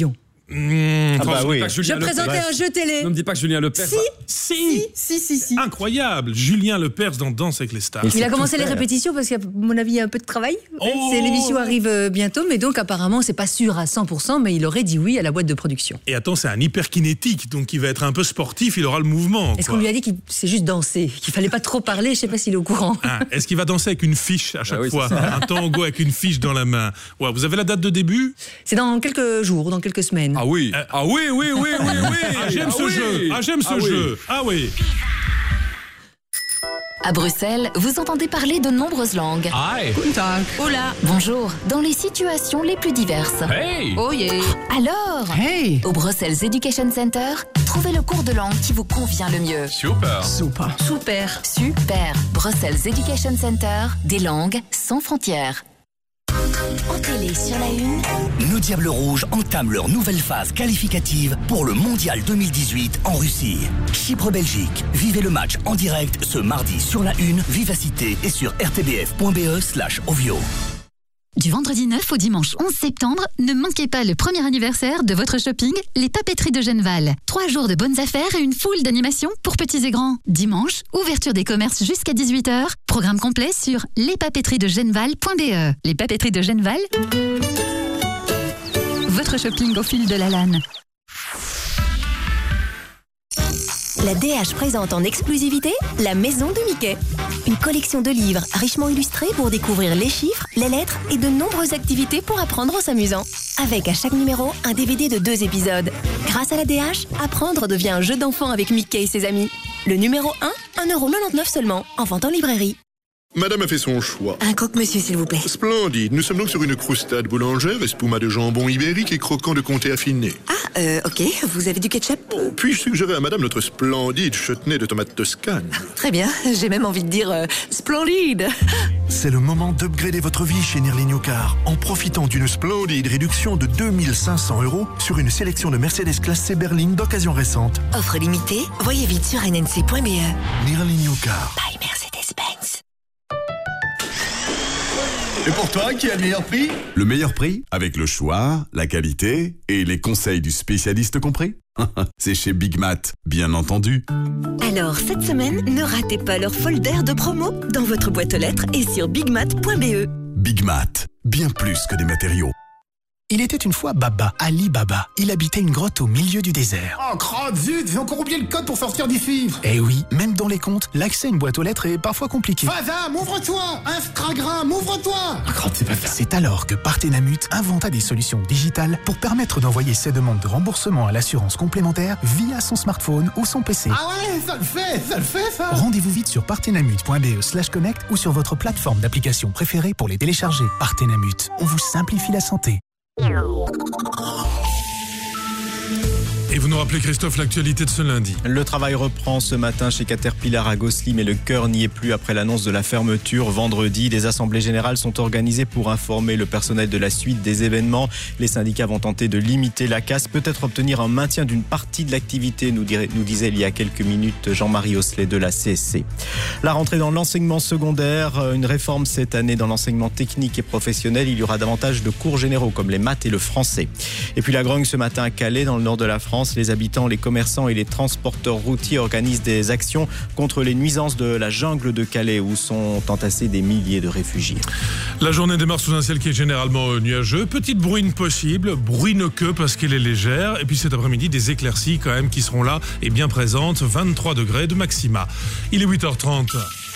Speaker 29: oui.
Speaker 5: Je présentais un jeu télé.
Speaker 6: Ne me dis pas que Julien Lepers.
Speaker 5: Si.
Speaker 4: Incroyable. Julien Lepers dans Danse avec les stars.
Speaker 5: Il a commencé les répétitions parce qu'à mon avis, il y a un peu de travail. L'émission arrive bientôt, mais donc apparemment, c'est pas sûr à 100%, mais il aurait dit oui à la boîte de production.
Speaker 4: Et attends, c'est un hyperkinétique, donc il va être un peu sportif, il aura le mouvement.
Speaker 5: Est-ce qu'on lui a dit qu'il c'est juste danser, qu'il fallait pas trop parler? Je sais pas s'il est au courant.
Speaker 4: Est-ce qu'il va danser avec une fiche à chaque fois? Un tango avec une fiche dans la main. Ouais, vous avez la date de début?
Speaker 5: C'est dans quelques jours, dans quelques semaines.
Speaker 6: Ah oui.
Speaker 4: Oui. J'aime ce jeu. Ah oui.
Speaker 9: À Bruxelles, vous entendez parler de nombreuses langues.
Speaker 22: Hi.
Speaker 9: Guten Tag. Hola. Bonjour. Dans les situations les plus diverses.
Speaker 22: Hey.
Speaker 9: Oh yeah. Alors.
Speaker 22: Hey.
Speaker 9: Au Brussels Education Center, trouvez le cours de langue qui vous convient le mieux.
Speaker 22: Super.
Speaker 9: Brussels Education Center, des langues sans frontières. En télé sur la une.
Speaker 1: Nos Diables Rouges entament leur nouvelle phase qualificative pour le Mondial 2018 en Russie. Chypre-Belgique. Vivez le match en direct ce mardi sur la une, Vivacité et sur rtbf.be/ovio.
Speaker 11: Du vendredi 9 au dimanche 11 septembre, ne manquez pas le premier anniversaire de votre shopping, les Papeteries de Genneval. 3 jours de bonnes affaires et une foule d'animations pour petits et grands. Dimanche, ouverture des commerces jusqu'à 18h. Programme complet sur lespapeteriesdegenneval.be. Les Papeteries de Genneval, votre shopping au fil de la lane.
Speaker 12: La DH présente en exclusivité La Maison de Mickey. Une collection de livres richement illustrés pour découvrir les chiffres, les lettres et de nombreuses activités pour apprendre en s'amusant. Avec à chaque numéro un DVD de 2 épisodes. Grâce à la DH, apprendre devient un jeu d'enfant avec Mickey et ses amis. Le numéro 1, 1,99€ seulement, en vente en librairie.
Speaker 16: Madame a fait son choix.
Speaker 12: Un croque-monsieur, s'il vous plaît.
Speaker 16: Splendide. Nous sommes donc sur une croustade boulangère, espuma de jambon ibérique et croquant de comté affiné.
Speaker 12: Ok. Vous avez du ketchup?
Speaker 16: Puis-je suggérer à madame notre splendide chutney de tomates toscanes?
Speaker 12: Très bien. J'ai même envie de dire splendide.
Speaker 17: C'est le moment d'upgrader votre vie chez Nerlin Car en profitant d'une splendide réduction de 2500€ sur une sélection de Mercedes classe C berline d'occasion récente.
Speaker 12: Offre limitée. Voyez vite sur nnc.be.
Speaker 17: Nerlin Car.
Speaker 12: By Mercedes-Benz.
Speaker 18: Et pour toi, qui a le meilleur prix?
Speaker 19: Le meilleur prix, avec le choix, la qualité et les conseils du spécialiste compris. C'est chez Big Mat, bien entendu.
Speaker 12: Alors, cette semaine, ne ratez pas leur folder de promo dans votre boîte aux lettres et sur bigmat.be.
Speaker 19: Big Mat, bien plus que des matériaux.
Speaker 20: Il était une fois Baba, Ali Baba. Il habitait une grotte au milieu du désert.
Speaker 18: Oh, crotte, zut, j'ai encore oublié le code pour sortir d'ici.
Speaker 20: Eh oui, même dans les comptes, l'accès à une boîte aux lettres est parfois compliqué.
Speaker 18: Fazam, ouvre-toi! Instagram, ouvre-toi!
Speaker 20: Oh, crotte, c'est pas ça. C'est alors que Partenamut inventa des solutions digitales pour permettre d'envoyer ses demandes de remboursement à l'assurance complémentaire via son smartphone ou son PC.
Speaker 18: Ah ouais, ça le fait, ça!
Speaker 20: Rendez-vous vite sur partenamut.be/connect ou sur votre plateforme d'application préférée pour les télécharger. Partenamut, on vous simplifie la santé.
Speaker 4: Et vous nous rappelez, Christophe, l'actualité de ce lundi.
Speaker 7: Le travail reprend ce matin chez Caterpillar à Gosselies, mais le cœur n'y est plus après l'annonce de la fermeture. Vendredi, des assemblées générales sont organisées pour informer le personnel de la suite des événements. Les syndicats vont tenter de limiter la casse, peut-être obtenir un maintien d'une partie de l'activité, nous disait il y a quelques minutes Jean-Marie Osselet de la CSC. La rentrée dans l'enseignement secondaire, une réforme cette année dans l'enseignement technique et professionnel. Il y aura davantage de cours généraux comme les maths et le français. Et puis la grogne ce matin à Calais, dans le nord de la France. Les habitants, les commerçants et les transporteurs routiers organisent des actions contre les nuisances de la jungle de Calais où sont entassés des milliers de réfugiés.
Speaker 4: La journée démarre sous un ciel qui est généralement nuageux. Petite bruine possible, bruine que parce qu'elle est légère. Et puis cet après-midi, des éclaircies quand même qui seront là et bien présentes. 23 degrés de maxima. Il est 8h30.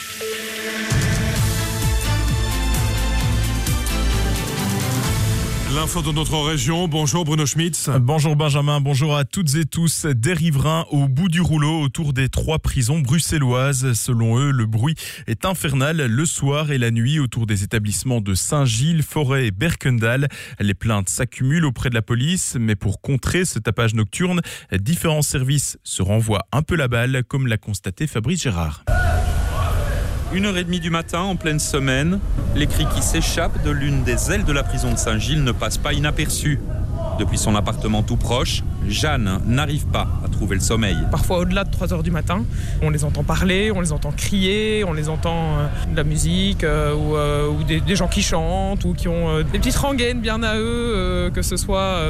Speaker 4: L'info de notre région. Bonjour Bruno Schmitz.
Speaker 21: Bonjour Benjamin, bonjour à toutes et tous. Des riverains au bout du rouleau autour des 3 prisons bruxelloises. Selon eux, le bruit est infernal le soir et la nuit autour des établissements de Saint-Gilles, Forêt et Berkendal. Les plaintes s'accumulent auprès de la police, mais pour contrer ce tapage nocturne, différents services se renvoient un peu la balle, comme l'a constaté Fabrice Gérard.
Speaker 30: 1h30 du matin, en pleine semaine, les cris qui s'échappent de l'une des ailes de la prison de Saint-Gilles ne passent pas inaperçus. Depuis son appartement tout proche, Jeanne n'arrive pas à trouver le sommeil.
Speaker 2: Parfois au-delà de 3h du matin, on les entend parler, on les entend crier, on les entend de la musique ou des gens qui chantent ou qui ont des petites rengaines bien à eux, que ce soit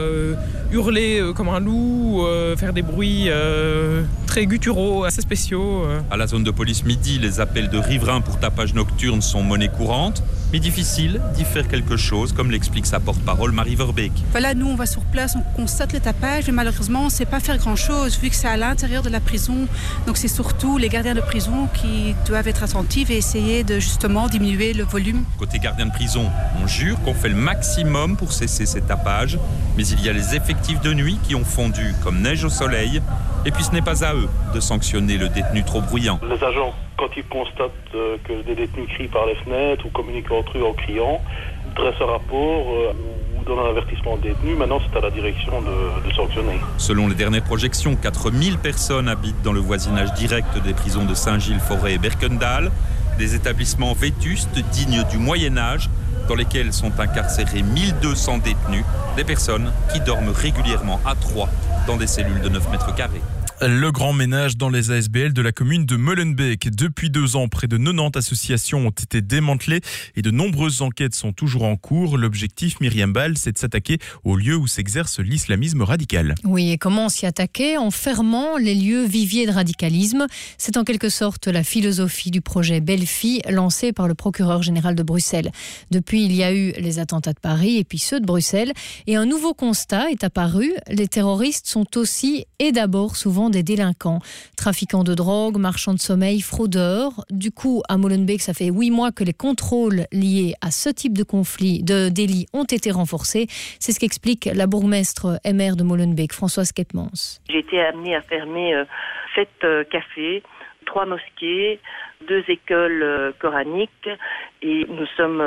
Speaker 2: hurler comme un loup, faire des bruits très gutturaux, assez spéciaux.
Speaker 30: À la zone de police Midi, les appels de riverains pour tapage nocturne sont monnaie courante, mais difficile d'y faire quelque chose, comme l'explique sa porte-parole Marie Verbeek.
Speaker 3: Voilà, nous on va sur place, on constate le tapage, mais malheureusement on ne sait pas faire grand-chose vu que c'est à l'intérieur de la prison. Donc c'est surtout les gardiens de prison qui doivent être attentifs et essayer de justement diminuer le volume.
Speaker 30: Côté gardien de prison, on jure qu'on fait le maximum pour cesser ces tapages, mais il y a les effectifs de nuit qui ont fondu comme neige au soleil, et puis ce n'est pas à eux de sanctionner le détenu trop bruyant.
Speaker 8: Les agents, quand ils constatent que des détenus crient par les fenêtres ou communiquent entre eux en criant, dressent un rapport ou donnent un avertissement au détenu. Maintenant, c'est à la direction de sanctionner.
Speaker 30: Selon les dernières projections, 4000 personnes habitent dans le voisinage direct des prisons de Saint-Gilles-Forêt et Berkendal, des établissements vétustes dignes du Moyen-Âge, dans lesquels sont incarcérés 1200 détenus, des personnes qui dorment régulièrement à 3 dans des cellules de 9 mètres carrés.
Speaker 21: Le grand ménage dans les ASBL de la commune de Molenbeek. Depuis 2 ans, près de 90 associations ont été démantelées et de nombreuses enquêtes sont toujours en cours. L'objectif, Myriam Ball, c'est de s'attaquer aux lieux où s'exerce l'islamisme radical.
Speaker 13: Oui, et comment s'y attaquer? En fermant les lieux viviers de radicalisme. C'est en quelque sorte la philosophie du projet Belle-Fille lancé par le procureur général de Bruxelles. Depuis, il y a eu les attentats de Paris et puis ceux de Bruxelles. Et un nouveau constat est apparu. Les terroristes sont aussi et d'abord souvent des délinquants, trafiquants de drogue, marchands de sommeil, fraudeurs. Du coup, à Molenbeek, ça fait 8 mois que les contrôles liés à ce type de conflit, de délit, ont été renforcés. C'est ce qu'explique la bourgmestre et maire de Molenbeek, Françoise Ketmans.
Speaker 14: J'ai été amenée à fermer 7 cafés, 3 mosquées, 2 écoles coraniques et nous sommes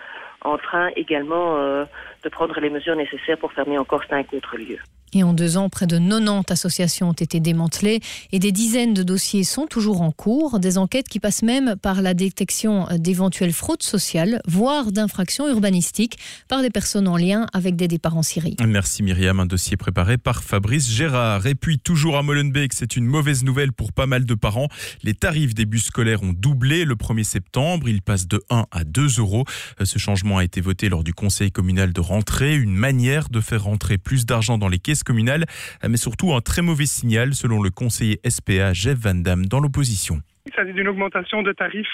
Speaker 14: en train également de prendre les mesures nécessaires pour fermer encore 5 autres lieux.
Speaker 13: Et en 2 ans, près de 90 associations ont été démantelées et des dizaines de dossiers sont toujours en cours. Des enquêtes qui passent même par la détection d'éventuelles fraudes sociales, voire d'infractions urbanistiques par des personnes en lien avec des départs en Syrie.
Speaker 21: Merci Myriam, un dossier préparé par Fabrice Gérard. Et puis toujours à Molenbeek, c'est une mauvaise nouvelle pour pas mal de parents. Les tarifs des bus scolaires ont doublé le 1er septembre. Ils passent de 1 à 2 €. Ce changement a été voté lors du conseil communal de rentrée. Une manière de faire rentrer plus d'argent dans les caisses communales, mais surtout un très mauvais signal selon le conseiller SPA Jeff Van Damme dans l'opposition.
Speaker 15: Il s'agit d'une augmentation de tarifs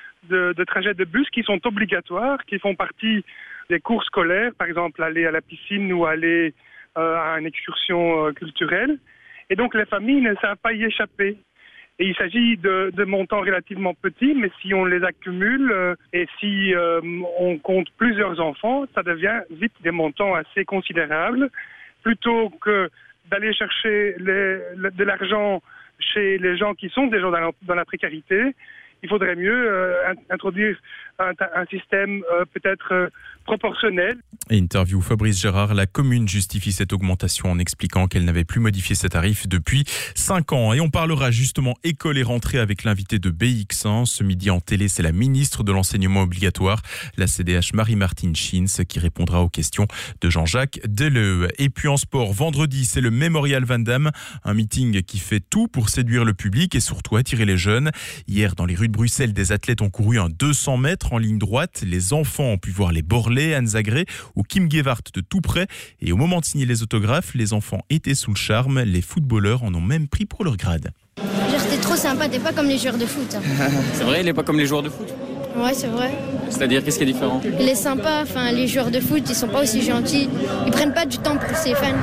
Speaker 15: de trajets de bus qui sont obligatoires, qui font partie des cours scolaires, par exemple aller à la piscine ou aller à une excursion culturelle. Et donc les familles ne savent pas y échapper. Et il s'agit de montants relativement petits, mais si on les accumule et si on compte plusieurs enfants, ça devient vite des montants assez considérables. Plutôt que d'aller chercher de l'argent chez les gens qui sont déjà dans la précarité, il faudrait mieux introduire un système peut-être proportionnel.
Speaker 21: Et interview Fabrice Gérard, la commune justifie cette augmentation en expliquant qu'elle n'avait plus modifié ses tarifs depuis 5 ans. Et on parlera justement école et rentrée avec l'invité de BX1. Ce midi en télé, c'est la ministre de l'enseignement obligatoire, la CDH Marie-Martine Schins, qui répondra aux questions de Jean-Jacques Deleu. Et puis en sport, vendredi, c'est le Mémorial Van Damme, un meeting qui fait tout pour séduire le public et surtout attirer les jeunes. Hier, dans les rues de Bruxelles, des athlètes ont couru un 200 mètres en ligne droite. Les enfants ont pu voir les Borlée, Anne Zagré ou Kim Gewart de tout près. Et au moment de signer les autographes, les enfants étaient sous le charme. Les footballeurs en ont même pris pour leur grade.
Speaker 23: Genre, t'es trop sympa, t'es pas comme les joueurs de foot.
Speaker 24: C'est vrai, il est pas comme les joueurs de foot?
Speaker 23: Ouais, c'est vrai.
Speaker 24: C'est-à-dire, qu'est-ce qui est différent?
Speaker 23: Il est sympa, enfin, les joueurs de foot, ils sont pas aussi gentils. Ils prennent pas du temps pour ses fans.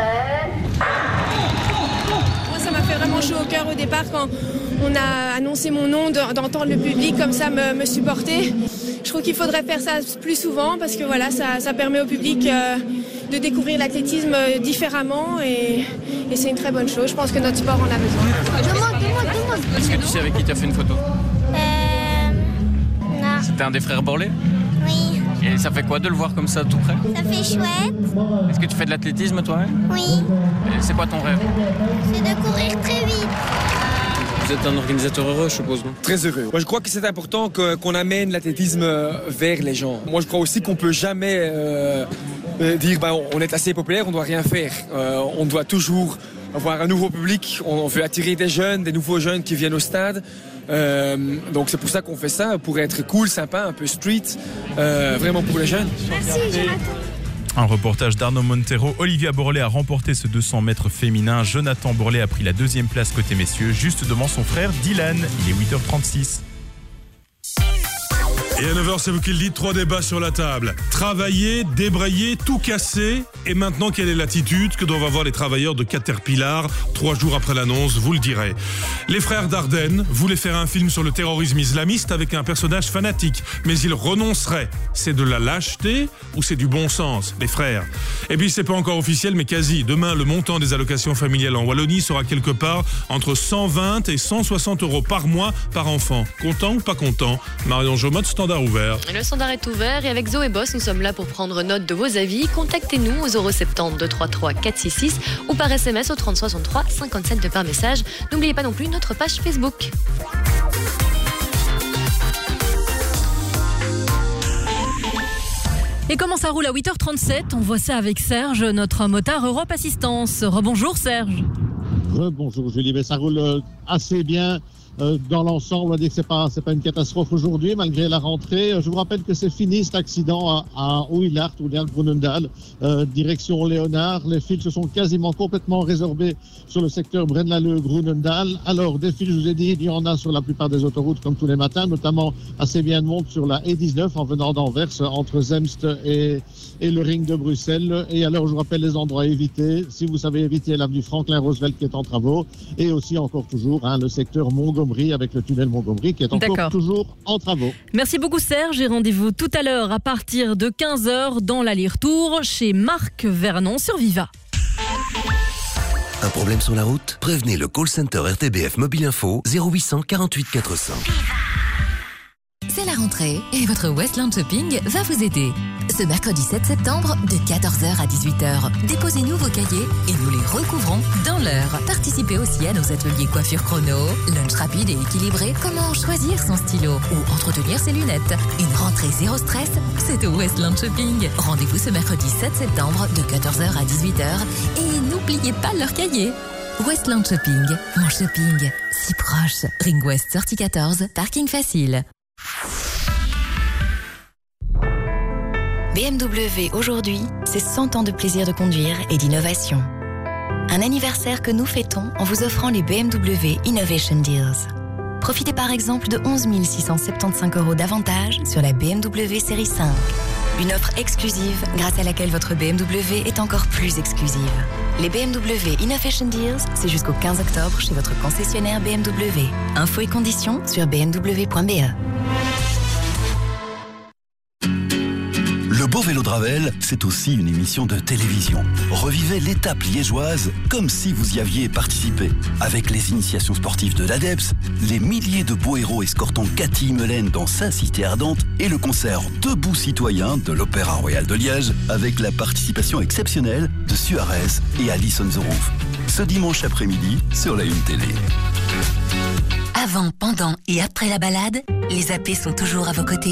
Speaker 25: Moi, ça m'a fait vraiment chaud au cœur au départ quand on a annoncé mon nom, d'entendre le public comme ça me supporter. Je trouve qu'il faudrait faire ça plus souvent parce que voilà, ça permet au public de découvrir l'athlétisme différemment et c'est une très bonne chose. Je pense que notre sport en a besoin.
Speaker 23: Demande.
Speaker 24: Est-ce que tu sais avec qui tu as fait une photo?
Speaker 23: Non.
Speaker 24: C'était un des frères Borlée?
Speaker 23: Oui.
Speaker 24: Et ça fait quoi de le voir comme ça tout près?
Speaker 23: Ça fait chouette.
Speaker 24: Est-ce que tu fais de l'athlétisme toi-même?
Speaker 23: Oui.
Speaker 24: Et c'est quoi ton rêve?
Speaker 23: C'est de courir très vite.
Speaker 24: Vous êtes un organisateur heureux, je suppose, non?
Speaker 26: Très heureux. Moi, je crois que c'est important qu'on amène l'athlétisme vers les gens. Moi, je crois aussi qu'on peut jamais
Speaker 1: dire on est assez populaire, on ne doit rien faire. On doit toujours avoir un nouveau public, on veut attirer des jeunes, des nouveaux jeunes qui viennent au stade. Donc c'est pour ça qu'on fait ça, pour être cool, sympa, un peu street, vraiment pour les jeunes.
Speaker 23: Merci Jonathan.
Speaker 21: Un reportage d'Arnaud Montero. Olivia Borlet a remporté ce 200 mètres féminin. Jonathan Borlet a pris la 2e place côté messieurs, juste devant son frère Dylan. Il est 8h36.
Speaker 4: Et à 9h, c'est vous qui le dites, 3 débats sur la table. Travailler, débrayer, tout casser. Et maintenant, quelle est l'attitude que doivent avoir les travailleurs de Caterpillar 3 jours après l'annonce, vous le direz. Les frères Dardenne voulaient faire un film sur le terrorisme islamiste avec un personnage fanatique, mais ils renonceraient. C'est de la lâcheté ou c'est du bon sens, les frères? Et puis, c'est pas encore officiel, mais quasi. Demain, le montant des allocations familiales en Wallonie sera quelque part entre 120 et 160 euros par mois par enfant. Content ou pas content? Marion Jomotte, standard ouvert.
Speaker 5: Le standard est ouvert et avec Zoé Boss, nous sommes là pour prendre note de vos avis. Contactez-nous au 070 233 466 ou par SMS au 30 63 57 de par message. N'oubliez pas non plus notre page Facebook.
Speaker 6: Et comment ça roule à 8h37? On voit ça avec Serge, notre motard Europe Assistance. Rebonjour Serge.
Speaker 9: Bonjour Julie, mais ça roule assez bien. Dans l'ensemble, on va dire que c'est pas une catastrophe aujourd'hui, malgré la rentrée. Je vous rappelle que c'est fini cet accident à Oeilhart, ou Grunendal, direction Léonard. Les fils se sont quasiment complètement résorbés sur le secteur Braine-l'Alleud-Grunendal. Alors, des fils, je vous ai dit, il y en a sur la plupart des autoroutes, comme tous les matins, notamment assez bien de monde sur la E19 en venant d'Anvers, entre Zemst et le ring de Bruxelles. Et alors, je vous rappelle les endroits à éviter. Si vous savez éviter l'avenue Franklin-Roosevelt qui est en travaux, et aussi encore toujours le secteur Montgomery avec le tunnel Montgomery qui est encore toujours en travaux.
Speaker 6: Merci beaucoup Serge et rendez-vous tout à l'heure à partir de 15h dans l'aller-retour chez Marc Vernon sur Viva.
Speaker 10: Un problème sur la route? Prévenez le call center RTBF Mobile Info 0800 48 400.
Speaker 11: C'est la rentrée et votre Westland Shopping va vous aider. Ce mercredi 7 septembre, de 14h à 18h, déposez-nous vos cahiers et nous les recouvrons dans l'heure. Participez aussi à nos ateliers coiffure chrono, lunch rapide et équilibré, comment choisir son stylo ou entretenir ses lunettes. Une rentrée zéro stress, c'est au Westland Shopping. Rendez-vous ce mercredi 7 septembre, de 14h à 18h et n'oubliez pas leur cahier. Westland Shopping, mon shopping, si proche. Ring West sortie 14, parking facile. BMW aujourd'hui, c'est 100 ans de plaisir de conduire et d'innovation. Un anniversaire que nous fêtons en vous offrant les BMW Innovation Deals. Profitez par exemple de 11 675 € d'avantages sur la BMW série 5. Une offre exclusive grâce à laquelle votre BMW est encore plus exclusive. Les BMW Innovation Deals, c'est jusqu'au 15 octobre chez votre concessionnaire BMW. Infos et conditions sur bmw.be.
Speaker 10: Le Beau Vélo de Ravel, c'est aussi une émission de télévision. Revivez l'étape liégeoise comme si vous y aviez participé. Avec les initiations sportives de l'ADEPS, les milliers de beaux héros escortant Cathy Melaine dans sa cité ardente et le concert Debout citoyen de l'Opéra Royal de Liège avec la participation exceptionnelle de Suarez et Alice on the Roof. Ce dimanche après-midi sur la Une Télé.
Speaker 11: Avant, pendant et après la balade, les AP sont toujours à vos côtés.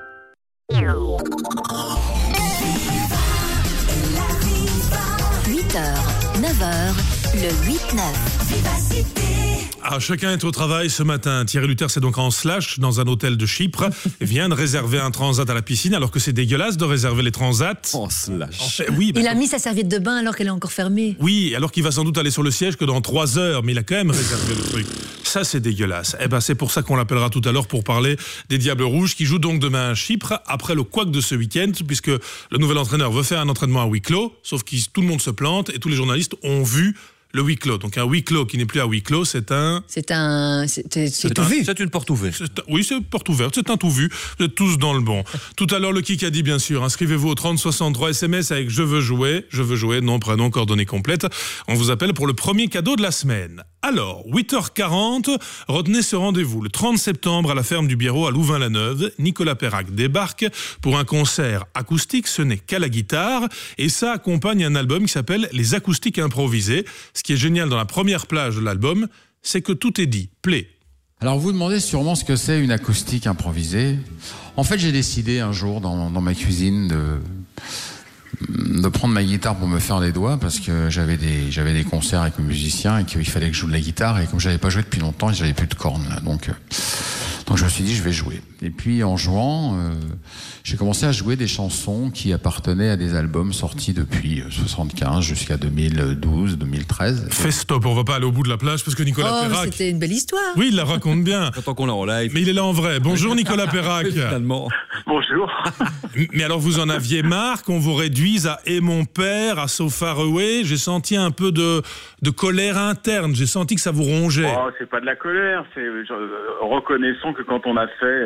Speaker 11: 8h, 9h, le 8-9.
Speaker 4: Ah, chacun est au travail ce matin. Thierry Luther, c'est donc en slash dans un hôtel de Chypre et vient de réserver un transat à la piscine alors que c'est dégueulasse de réserver les transats.
Speaker 22: En slash.
Speaker 4: Oui,
Speaker 6: Il a mis sa serviette de bain alors qu'elle est encore fermée.
Speaker 4: Oui, alors qu'il va sans doute aller sur le siège que dans 3 heures, mais il a quand même réservé le truc. Ça, c'est dégueulasse. Eh ben, c'est pour ça qu'on l'appellera tout à l'heure pour parler des Diables Rouges qui jouent donc demain à Chypre après le couac de ce week-end puisque le nouvel entraîneur veut faire un entraînement à huis clos, sauf que tout le monde se plante et tous les journalistes ont vu le huis clos. Donc un huis clos qui n'est plus un huis clos, c'est tout vu.
Speaker 22: C'est une porte ouverte.
Speaker 4: Oui, c'est porte ouverte, c'est un tout vu. Vous êtes tous dans le bon. Tout à l'heure, le Kikadi, bien sûr. Inscrivez-vous au 3063 SMS avec Je veux jouer, nom, prénom, coordonnées complètes. On vous appelle pour le premier cadeau de la semaine. Alors, 8h40, retenez ce rendez-vous. Le 30 septembre, à la ferme du Biérot à Louvain-la-Neuve, Nicolas Perrac débarque pour un concert acoustique. Ce n'est qu'à la guitare. Et ça accompagne un album qui s'appelle Les Acoustiques Improvisés. Ce qui est génial dans la première plage de l'album, c'est que tout est dit. Play.
Speaker 26: Alors vous vous demandez sûrement ce que c'est une acoustique improvisée. En fait, j'ai décidé un jour dans ma cuisine de prendre ma guitare pour me faire les doigts parce que j'avais des concerts avec mes musiciens et qu'il fallait que je joue de la guitare et comme j'avais pas joué depuis longtemps, j'avais plus de cornes là, donc je me suis dit je vais jouer. Et puis en jouant, j'ai commencé à jouer des chansons qui appartenaient à des albums sortis depuis 75 jusqu'à 2012, 2013.
Speaker 4: Fais stop, on va pas aller au bout de la plage parce que Nicolas Perrac...
Speaker 12: c'était une belle histoire.
Speaker 4: Oui, il la raconte bien.
Speaker 24: J'attends qu'on l'a en live.
Speaker 4: Mais il est là en vrai. Bonjour Nicolas Perrac.
Speaker 24: Finalement.
Speaker 8: Bonjour.
Speaker 4: Mais alors vous en aviez marre qu'on vous réduise à « Et mon père », à « So Far Away ». J'ai senti un peu de colère interne. J'ai senti que ça vous rongeait.
Speaker 16: Oh, c'est pas de la colère. Reconnaissons que quand on a fait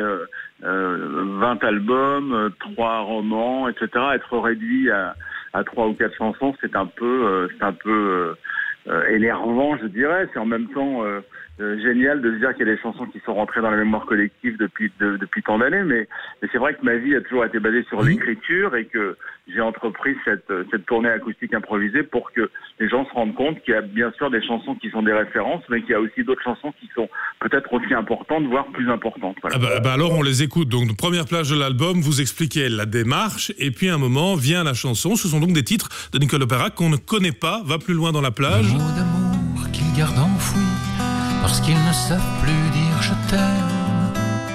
Speaker 16: 20 albums, 3 romans, etc., être réduit à 3 ou 4 chansons, c'est un peu énervant, je dirais. C'est en même temps génial de se dire qu'il y a des chansons qui sont rentrées dans la mémoire collective depuis tant d'années, mais c'est vrai que ma vie a toujours été basée sur l'écriture et que j'ai entrepris cette tournée acoustique improvisée pour que les gens se rendent compte qu'il y a bien sûr des chansons qui sont des références, mais qu'il y a aussi d'autres chansons qui sont peut-être aussi importantes, voire plus importantes. Voilà.
Speaker 4: Alors on les écoute. Donc première plage de l'album, vous expliquez la démarche, et puis à un moment vient la chanson. Ce sont donc des titres de Nicolas Perrac qu'on ne connaît pas. Va plus loin dans la plage.
Speaker 17: Des mots d'amour qu'ils gardent enfouis parce qu'ils ne savent plus dire je t'aime.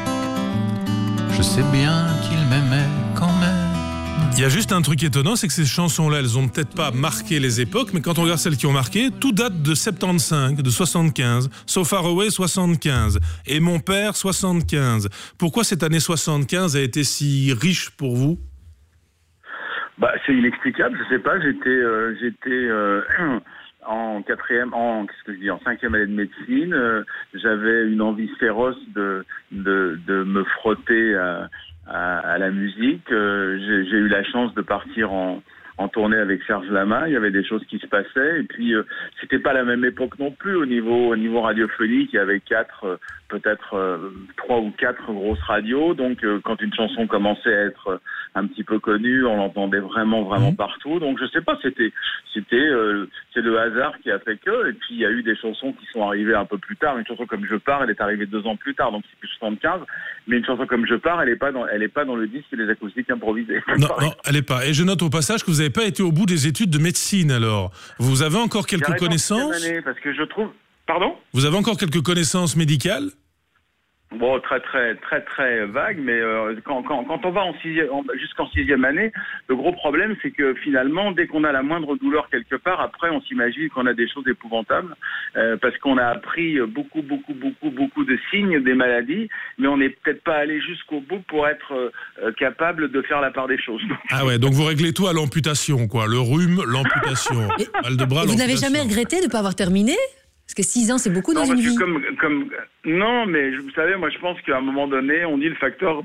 Speaker 17: Je sais bien qu'ils m'aimaient quand même.
Speaker 4: Il y a juste un truc étonnant, c'est que ces chansons-là, elles ont peut-être pas marqué les époques, mais quand on regarde celles qui ont marqué, tout date de 75, de 75, So Far Away 75, et Mon père 75. Pourquoi cette année 75 a été si riche pour vous ?
Speaker 16: C'est inexplicable, je sais pas, j'étais en cinquième année de médecine, j'avais une envie féroce de me frotter à la musique. J'ai eu la chance de partir en tournée avec Serge Lama, il y avait des choses qui se passaient, et puis c'était pas la même époque non plus au niveau radiophonique. Il y avait 3 ou 4 grosses radios, donc quand une chanson commençait à être un petit peu connue, on l'entendait vraiment partout. Donc je sais pas, c'est le hasard qui a fait que, et puis il y a eu des chansons qui sont arrivées un peu plus tard. Une chanson comme Je pars, elle est arrivée 2 ans plus tard, donc c'est plus 75, mais une chanson comme Je pars, elle est pas dans le disque des acoustiques improvisées.
Speaker 4: Non, elle est pas. Et je note au passage que vous n'avez pas été au bout des études de médecine, alors. Vous avez encore quelques connaissances ?
Speaker 16: Parce que je trouve... Pardon ?
Speaker 4: Vous avez encore quelques connaissances médicales ?
Speaker 16: Bon, très vague, mais quand on va jusqu'en 6e année, le gros problème, c'est que finalement, dès qu'on a la moindre douleur quelque part, après, on s'imagine qu'on a des choses épouvantables, parce qu'on a appris beaucoup de signes des maladies, mais on n'est peut-être pas allé jusqu'au bout pour être capable de faire la part des choses.
Speaker 4: Ah ouais, donc vous réglez tout à l'amputation, quoi. Le rhume, l'amputation. Mal de bras,
Speaker 12: vous n'avez jamais regretté de ne pas avoir terminé ? Parce que 6 ans, c'est beaucoup dans une vie.
Speaker 16: Non, mais vous savez, moi je pense qu'à un moment donné, on dit le facteur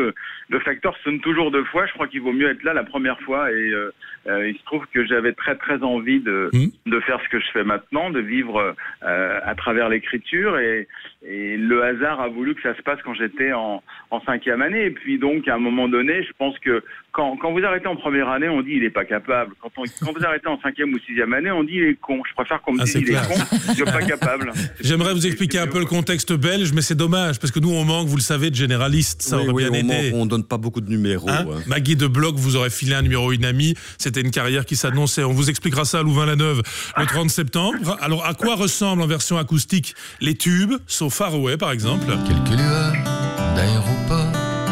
Speaker 16: sonne toujours 2 fois. Je crois qu'il vaut mieux être là la première fois. Et il se trouve que j'avais très envie de faire ce que je fais maintenant, de vivre à travers l'écriture. Et le hasard a voulu que ça se passe quand j'étais en 5e année. Et puis donc, à un moment donné, je pense que quand vous arrêtez en première année, on dit il est pas capable. Quand vous arrêtez en 5e ou 6e année, on dit il est con. Je préfère qu'on me dise il est con, je suis pas capable.
Speaker 4: J'aimerais vous expliquer un peu le contexte belge, mais c'est dommage, parce que nous on manque, vous le savez, de généralistes. Ça aurait bien aidé.
Speaker 24: On donne pas beaucoup de numéros.
Speaker 4: Maggie de Bloch vous aurait filé un numéro Inami. C'était une carrière qui s'annonçait. On vous expliquera ça à Louvain-la-Neuve le 30 septembre. Alors, à quoi ressemblent en version acoustique les tubes, So Far Away par exemple?
Speaker 17: Quelques lueurs d'aéroport.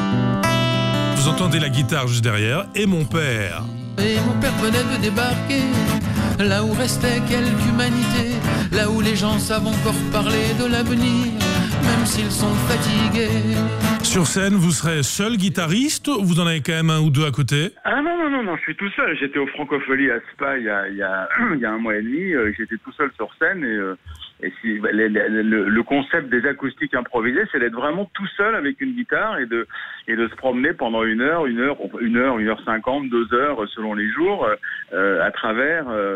Speaker 4: Vous entendez la guitare juste derrière. Et mon père.
Speaker 17: Et mon père venait de débarquer, là où restait quelque humanité, là où les gens savent encore parler de l'avenir, même s'ils sont fatigués.
Speaker 4: Sur scène, vous serez seul guitariste ou vous en avez quand même un ou deux à côté?
Speaker 16: Ah non, je suis tout seul. J'étais au Francophonie à Spa il y a 1 mois et demi. J'étais tout seul sur scène et le concept des acoustiques improvisées, c'est d'être vraiment tout seul avec une guitare et de se promener pendant 1 heure, 1h50, 2 heures selon les jours, à travers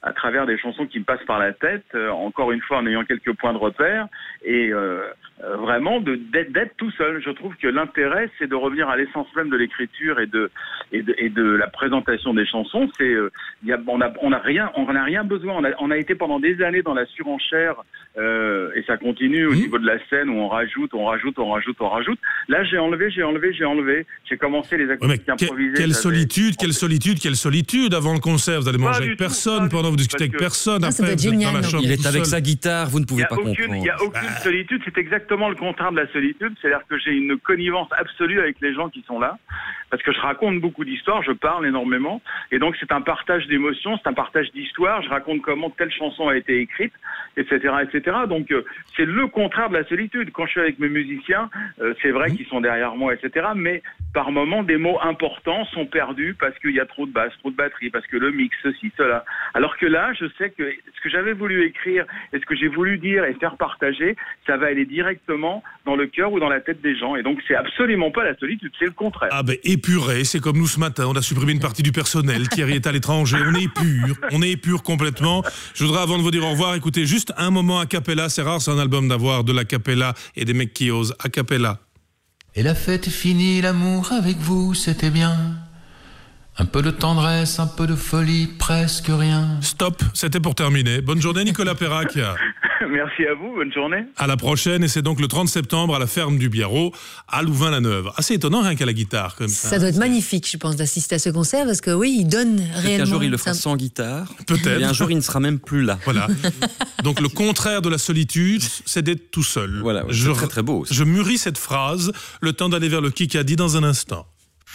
Speaker 16: à travers des chansons qui me passent par la tête, encore une fois en ayant quelques points de repère, et vraiment d'être tout seul. Je trouve que l'intérêt, c'est de revenir à l'essence même de l'écriture et de la présentation des chansons. On n'a rien besoin. On a été pendant des années dans la surenchère, et ça continue au niveau de la scène où on rajoute. Là, j'ai enlevé. J'ai commencé les activités improvisées.
Speaker 4: Quelle solitude avant le concert. Vous allez manger avec personne pendant vous discutez avec personne.
Speaker 12: Ça doit être génial.
Speaker 2: Il est avec sa guitare, vous ne pouvez pas comprendre.
Speaker 16: Il n'y a aucune solitude, c'est exactement le contraire de la solitude. C'est-à-dire que j'ai une connivence absolue avec les gens qui sont là. Parce que je raconte beaucoup d'histoires, je parle énormément. Et donc c'est un partage d'émotions, c'est un partage d'histoires. Je raconte comment telle chanson a été écrite, etc. Donc c'est le contraire de la solitude. Quand je suis avec mes musiciens, c'est vrai qu'ils sont derrière moi, etc. Mais par moments, des mots importants sont perdus parce qu'il y a trop de basse, trop de batterie, parce que le mix, ceci, cela. Alors que là, je sais que ce que j'avais voulu écrire et ce que j'ai voulu dire et faire partager, ça va aller directement dans le cœur ou dans la tête des gens. Et donc c'est absolument pas la solitude, c'est le contraire.
Speaker 4: Ah ben épuré, c'est comme nous ce matin, on a supprimé une partie du personnel, Thierry est à l'étranger, on est épure complètement. Je voudrais avant de vous dire au revoir, écoutez juste un moment a cappella, c'est rare c'est un album d'avoir de la cappella et des mecs qui osent a cappella.
Speaker 17: Et la fête est finie, l'amour avec vous, c'était bien. Un peu de tendresse, un peu de folie, presque rien.
Speaker 4: Stop, c'était pour terminer. Bonne journée Nicolas Perrac.
Speaker 16: Merci à vous, bonne journée.
Speaker 4: À la prochaine, et c'est donc le 30 septembre à la ferme du Biarrot, à Louvain-la-Neuve. Assez étonnant rien qu'à la guitare comme ça.
Speaker 12: Ça doit être magnifique, je pense, d'assister à ce concert, parce que oui, il donne réellement...
Speaker 2: Un jour il le fera sans guitare.
Speaker 4: Peut-être.
Speaker 2: Et un jour il ne sera même plus là.
Speaker 4: Voilà. Donc le contraire de la solitude, c'est d'être tout seul.
Speaker 2: Voilà, c'est très très beau aussi.
Speaker 4: Je mûris cette phrase, le temps d'aller vers le Kikadi dans un instant.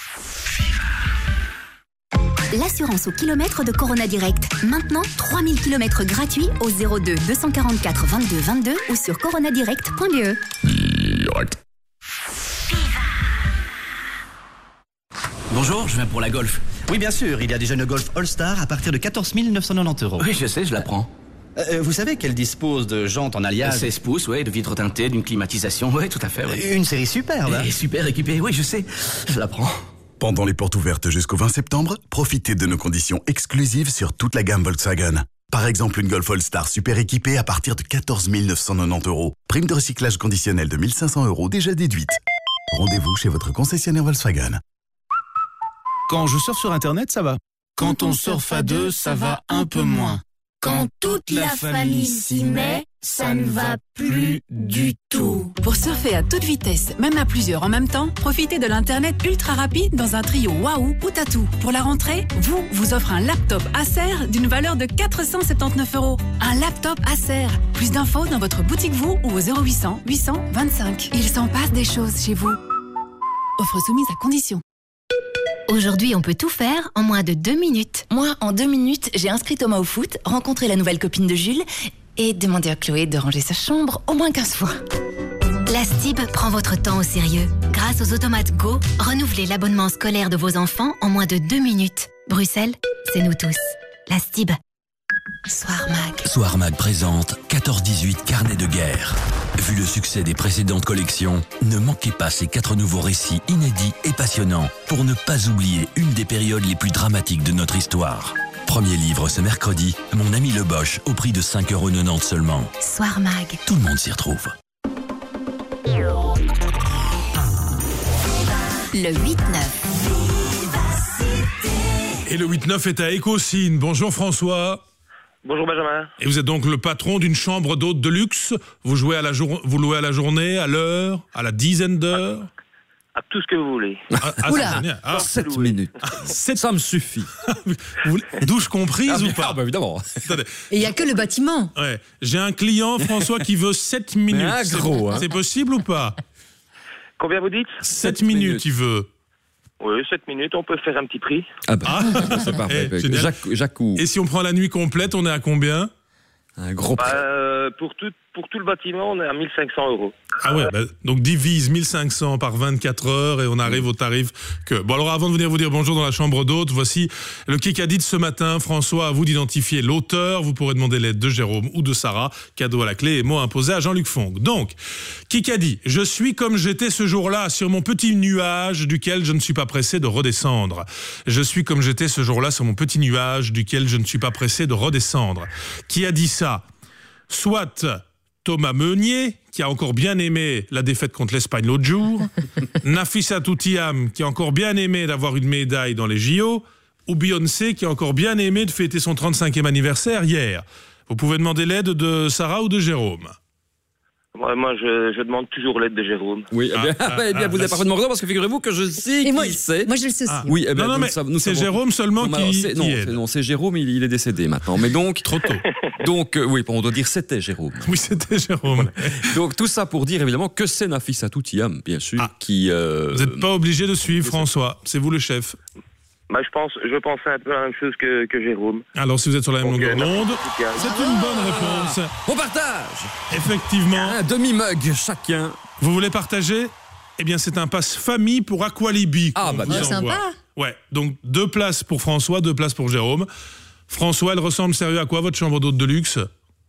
Speaker 3: L'assurance au kilomètre de Corona Direct. Maintenant, 3000 km gratuits au 02 244 22 22 ou sur coronadirect.be.
Speaker 7: Direct. Bonjour, je viens pour la Golf. Oui, bien sûr, il y a déjà une Golf All-Star à partir de 14 990 €. Oui, je sais, je la prends. Vous savez qu'elle dispose de jantes en alliage 16 pouces, ouais, de vitres teintées, d'une climatisation, ouais, tout à fait. Ouais. Une série superbe. Et super équipée, oui, je sais, je la prends.
Speaker 18: Pendant les portes ouvertes jusqu'au 20 septembre, profitez de nos conditions exclusives sur toute la gamme Volkswagen. Par exemple, une Golf All-Star super équipée à partir de 14 990 €. Prime de recyclage conditionnelle de 1 500 € déjà déduite. Rendez-vous chez votre concessionnaire Volkswagen.
Speaker 19: Quand je surfe sur Internet, ça va. Quand on surfe à deux, ça va un peu moins.
Speaker 20: Quand toute la famille s'y met, ça ne va plus du tout.
Speaker 22: Pour surfer à toute vitesse, même à plusieurs en même temps, profitez de l'Internet ultra rapide dans un trio Waouh ou Tatou. Pour la rentrée, vous offre un laptop Acer d'une valeur de 479 €. Un laptop Acer. Plus d'infos dans votre boutique ou au 0800 800 25. Il s'en passe des choses chez vous. Offre soumise à condition.
Speaker 3: Aujourd'hui, on peut tout faire en moins de 2 minutes.
Speaker 21: Moi, en 2 minutes, j'ai inscrit Thomas au foot, rencontré la nouvelle copine de Jules et demandé à Chloé de ranger sa chambre au moins 15 fois.
Speaker 3: La STIB prend votre temps au sérieux. Grâce aux automates Go, renouvelez l'abonnement scolaire de vos enfants en moins de 2 minutes. Bruxelles, c'est nous tous. La STIB.
Speaker 27: Soir Mag. Soir Mag présente 14-18 carnets de guerre. Vu le succès des précédentes collections, ne manquez pas ces 4 nouveaux récits inédits et passionnants pour ne pas oublier une des périodes les plus dramatiques de notre histoire. Premier livre ce mercredi, Mon ami le Bosch, au prix de 5,90 € seulement.
Speaker 3: Soir Mag.
Speaker 27: Tout le monde s'y retrouve.
Speaker 3: Le 8-9.
Speaker 4: Et le 8-9 est à Écosine. Bonjour François.
Speaker 28: Bonjour Benjamin.
Speaker 4: Et vous êtes donc le patron d'une chambre d'hôtes de luxe. Vous louez à la journée, à l'heure, à la dizaine d'heures.
Speaker 28: À tout ce que vous voulez.
Speaker 2: Oula, 7 minutes. Ça me suffit.
Speaker 4: Douche comprise ou pas?
Speaker 2: Bah évidemment.
Speaker 12: Et il n'y a que le bâtiment.
Speaker 4: Ouais. J'ai un client, François, qui veut 7 minutes.
Speaker 2: Mais gros, hein.
Speaker 4: C'est possible ou pas?
Speaker 28: Combien vous dites?
Speaker 4: 7 minutes, il veut.
Speaker 28: Oui, 7 minutes, on peut faire un petit prix.
Speaker 2: Ah bah, c'est parfait. Jacques.
Speaker 4: Et si on prend la nuit complète, on est à combien?
Speaker 2: Un gros prix.
Speaker 28: Pour pour tout le bâtiment, on est à 1500 €.
Speaker 4: Ah ouais, donc divise 1500 par 24 heures et on arrive au tarif que... Bon alors avant de venir vous dire bonjour dans la chambre d'hôte, voici le Kikadi de ce matin. François, à vous d'identifier l'auteur. Vous pourrez demander l'aide de Jérôme ou de Sarah. Cadeau à la clé et mot imposé à Jean-Luc Fonck. Donc, Kikadi, je suis comme j'étais ce jour-là sur mon petit nuage duquel je ne suis pas pressé de redescendre. Je suis comme j'étais ce jour-là sur mon petit nuage duquel je ne suis pas pressé de redescendre. Qui a dit ça ? Soit Thomas Meunier, qui a encore bien aimé la défaite contre l'Espagne l'autre jour, Nafissa Toutiam, qui a encore bien aimé d'avoir une médaille dans les JO, ou Beyoncé, qui a encore bien aimé de fêter son 35e anniversaire hier. Vous pouvez demander l'aide de Sarah ou de Jérôme.
Speaker 28: Moi, je demande toujours l'aide de Jérôme.
Speaker 2: Oui, eh bien, vous avez parfaitement raison, parce que figurez-vous que je sais qui c'est.
Speaker 12: Moi, je le sais aussi.
Speaker 2: Oui, eh bien,
Speaker 4: non, mais c'est Jérôme seulement qui aide.
Speaker 2: Non, c'est Jérôme, il est décédé maintenant. Mais donc...
Speaker 4: Trop tôt.
Speaker 2: Donc, oui, on doit dire c'était Jérôme.
Speaker 4: Oui, c'était Jérôme.
Speaker 2: Donc, tout ça pour dire, évidemment, que c'est Nafissa Toutiam, bien sûr, qui...
Speaker 4: Vous n'êtes pas obligé de suivre François, c'est vous le chef.
Speaker 28: Je pensais un peu la même chose que Jérôme.
Speaker 4: Alors, si vous êtes sur la même longueur d'onde, c'est une bonne réponse.
Speaker 2: On partage.
Speaker 4: Effectivement.
Speaker 2: Un demi-mug chacun.
Speaker 4: Vous voulez partager ? Eh bien, c'est un pass famille pour Aqualibi.
Speaker 12: Ah, bah bien sympa.
Speaker 4: Ouais, donc 2 places pour François, 2 places pour Jérôme. François, elle ressemble sérieux à quoi, votre chambre d'hôte de luxe ?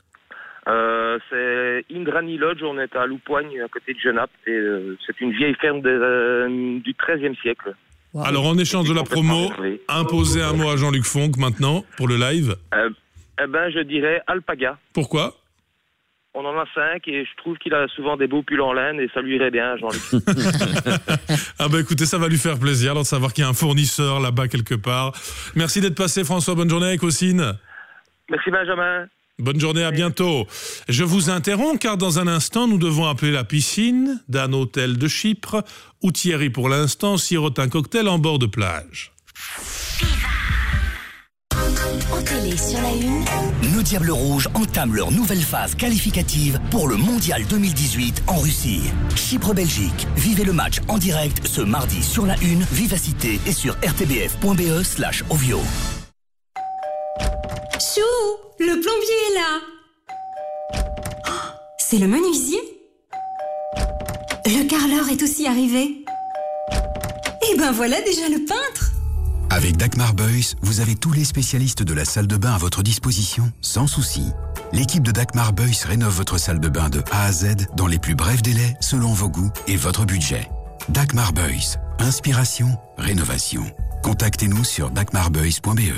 Speaker 28: C'est Indrani Lodge, on est à Loupoigne, à côté de Genappe. Et c'est une vieille ferme du XIIIe siècle.
Speaker 12: Wow.
Speaker 4: Alors, en échange de la promo, imposez un mot à Jean-Luc Fonck maintenant, pour le live.
Speaker 28: Je dirais alpaga.
Speaker 4: Pourquoi ?
Speaker 28: On en a 5 et je trouve qu'il a souvent des beaux pulls en laine et ça lui irait bien, Jean-Luc.
Speaker 4: Ah bah écoutez, ça va lui faire plaisir de savoir qu'il y a un fournisseur là-bas quelque part. Merci d'être passé, François. Bonne journée avec Ossine.
Speaker 28: Merci, Benjamin.
Speaker 4: Bonne journée, à bientôt. Je vous interromps car dans un instant, nous devons appeler la piscine d'un hôtel de Chypre où Thierry, pour l'instant, sirote un cocktail en bord de plage.
Speaker 3: En télé sur la une,
Speaker 1: nos Diables Rouges entament leur nouvelle phase qualificative pour le Mondial 2018 en Russie. Chypre-Belgique. Vivez le match en direct ce mardi sur la une, Vivacité et sur rtbf.be/ovio.
Speaker 5: Chou, le plombier est là. Oh, c'est le menuisier. Le carreleur est aussi arrivé. Et ben voilà déjà le peintre.
Speaker 9: Avec Dagmar Beuys, vous avez tous les spécialistes de la salle de bain à votre disposition, sans souci. L'équipe de Dagmar Beuys rénove votre salle de bain de A à Z dans les plus brefs délais, selon vos goûts et votre budget. Dagmar Beuys, inspiration, rénovation. Contactez-nous sur dagmarbeuys.be.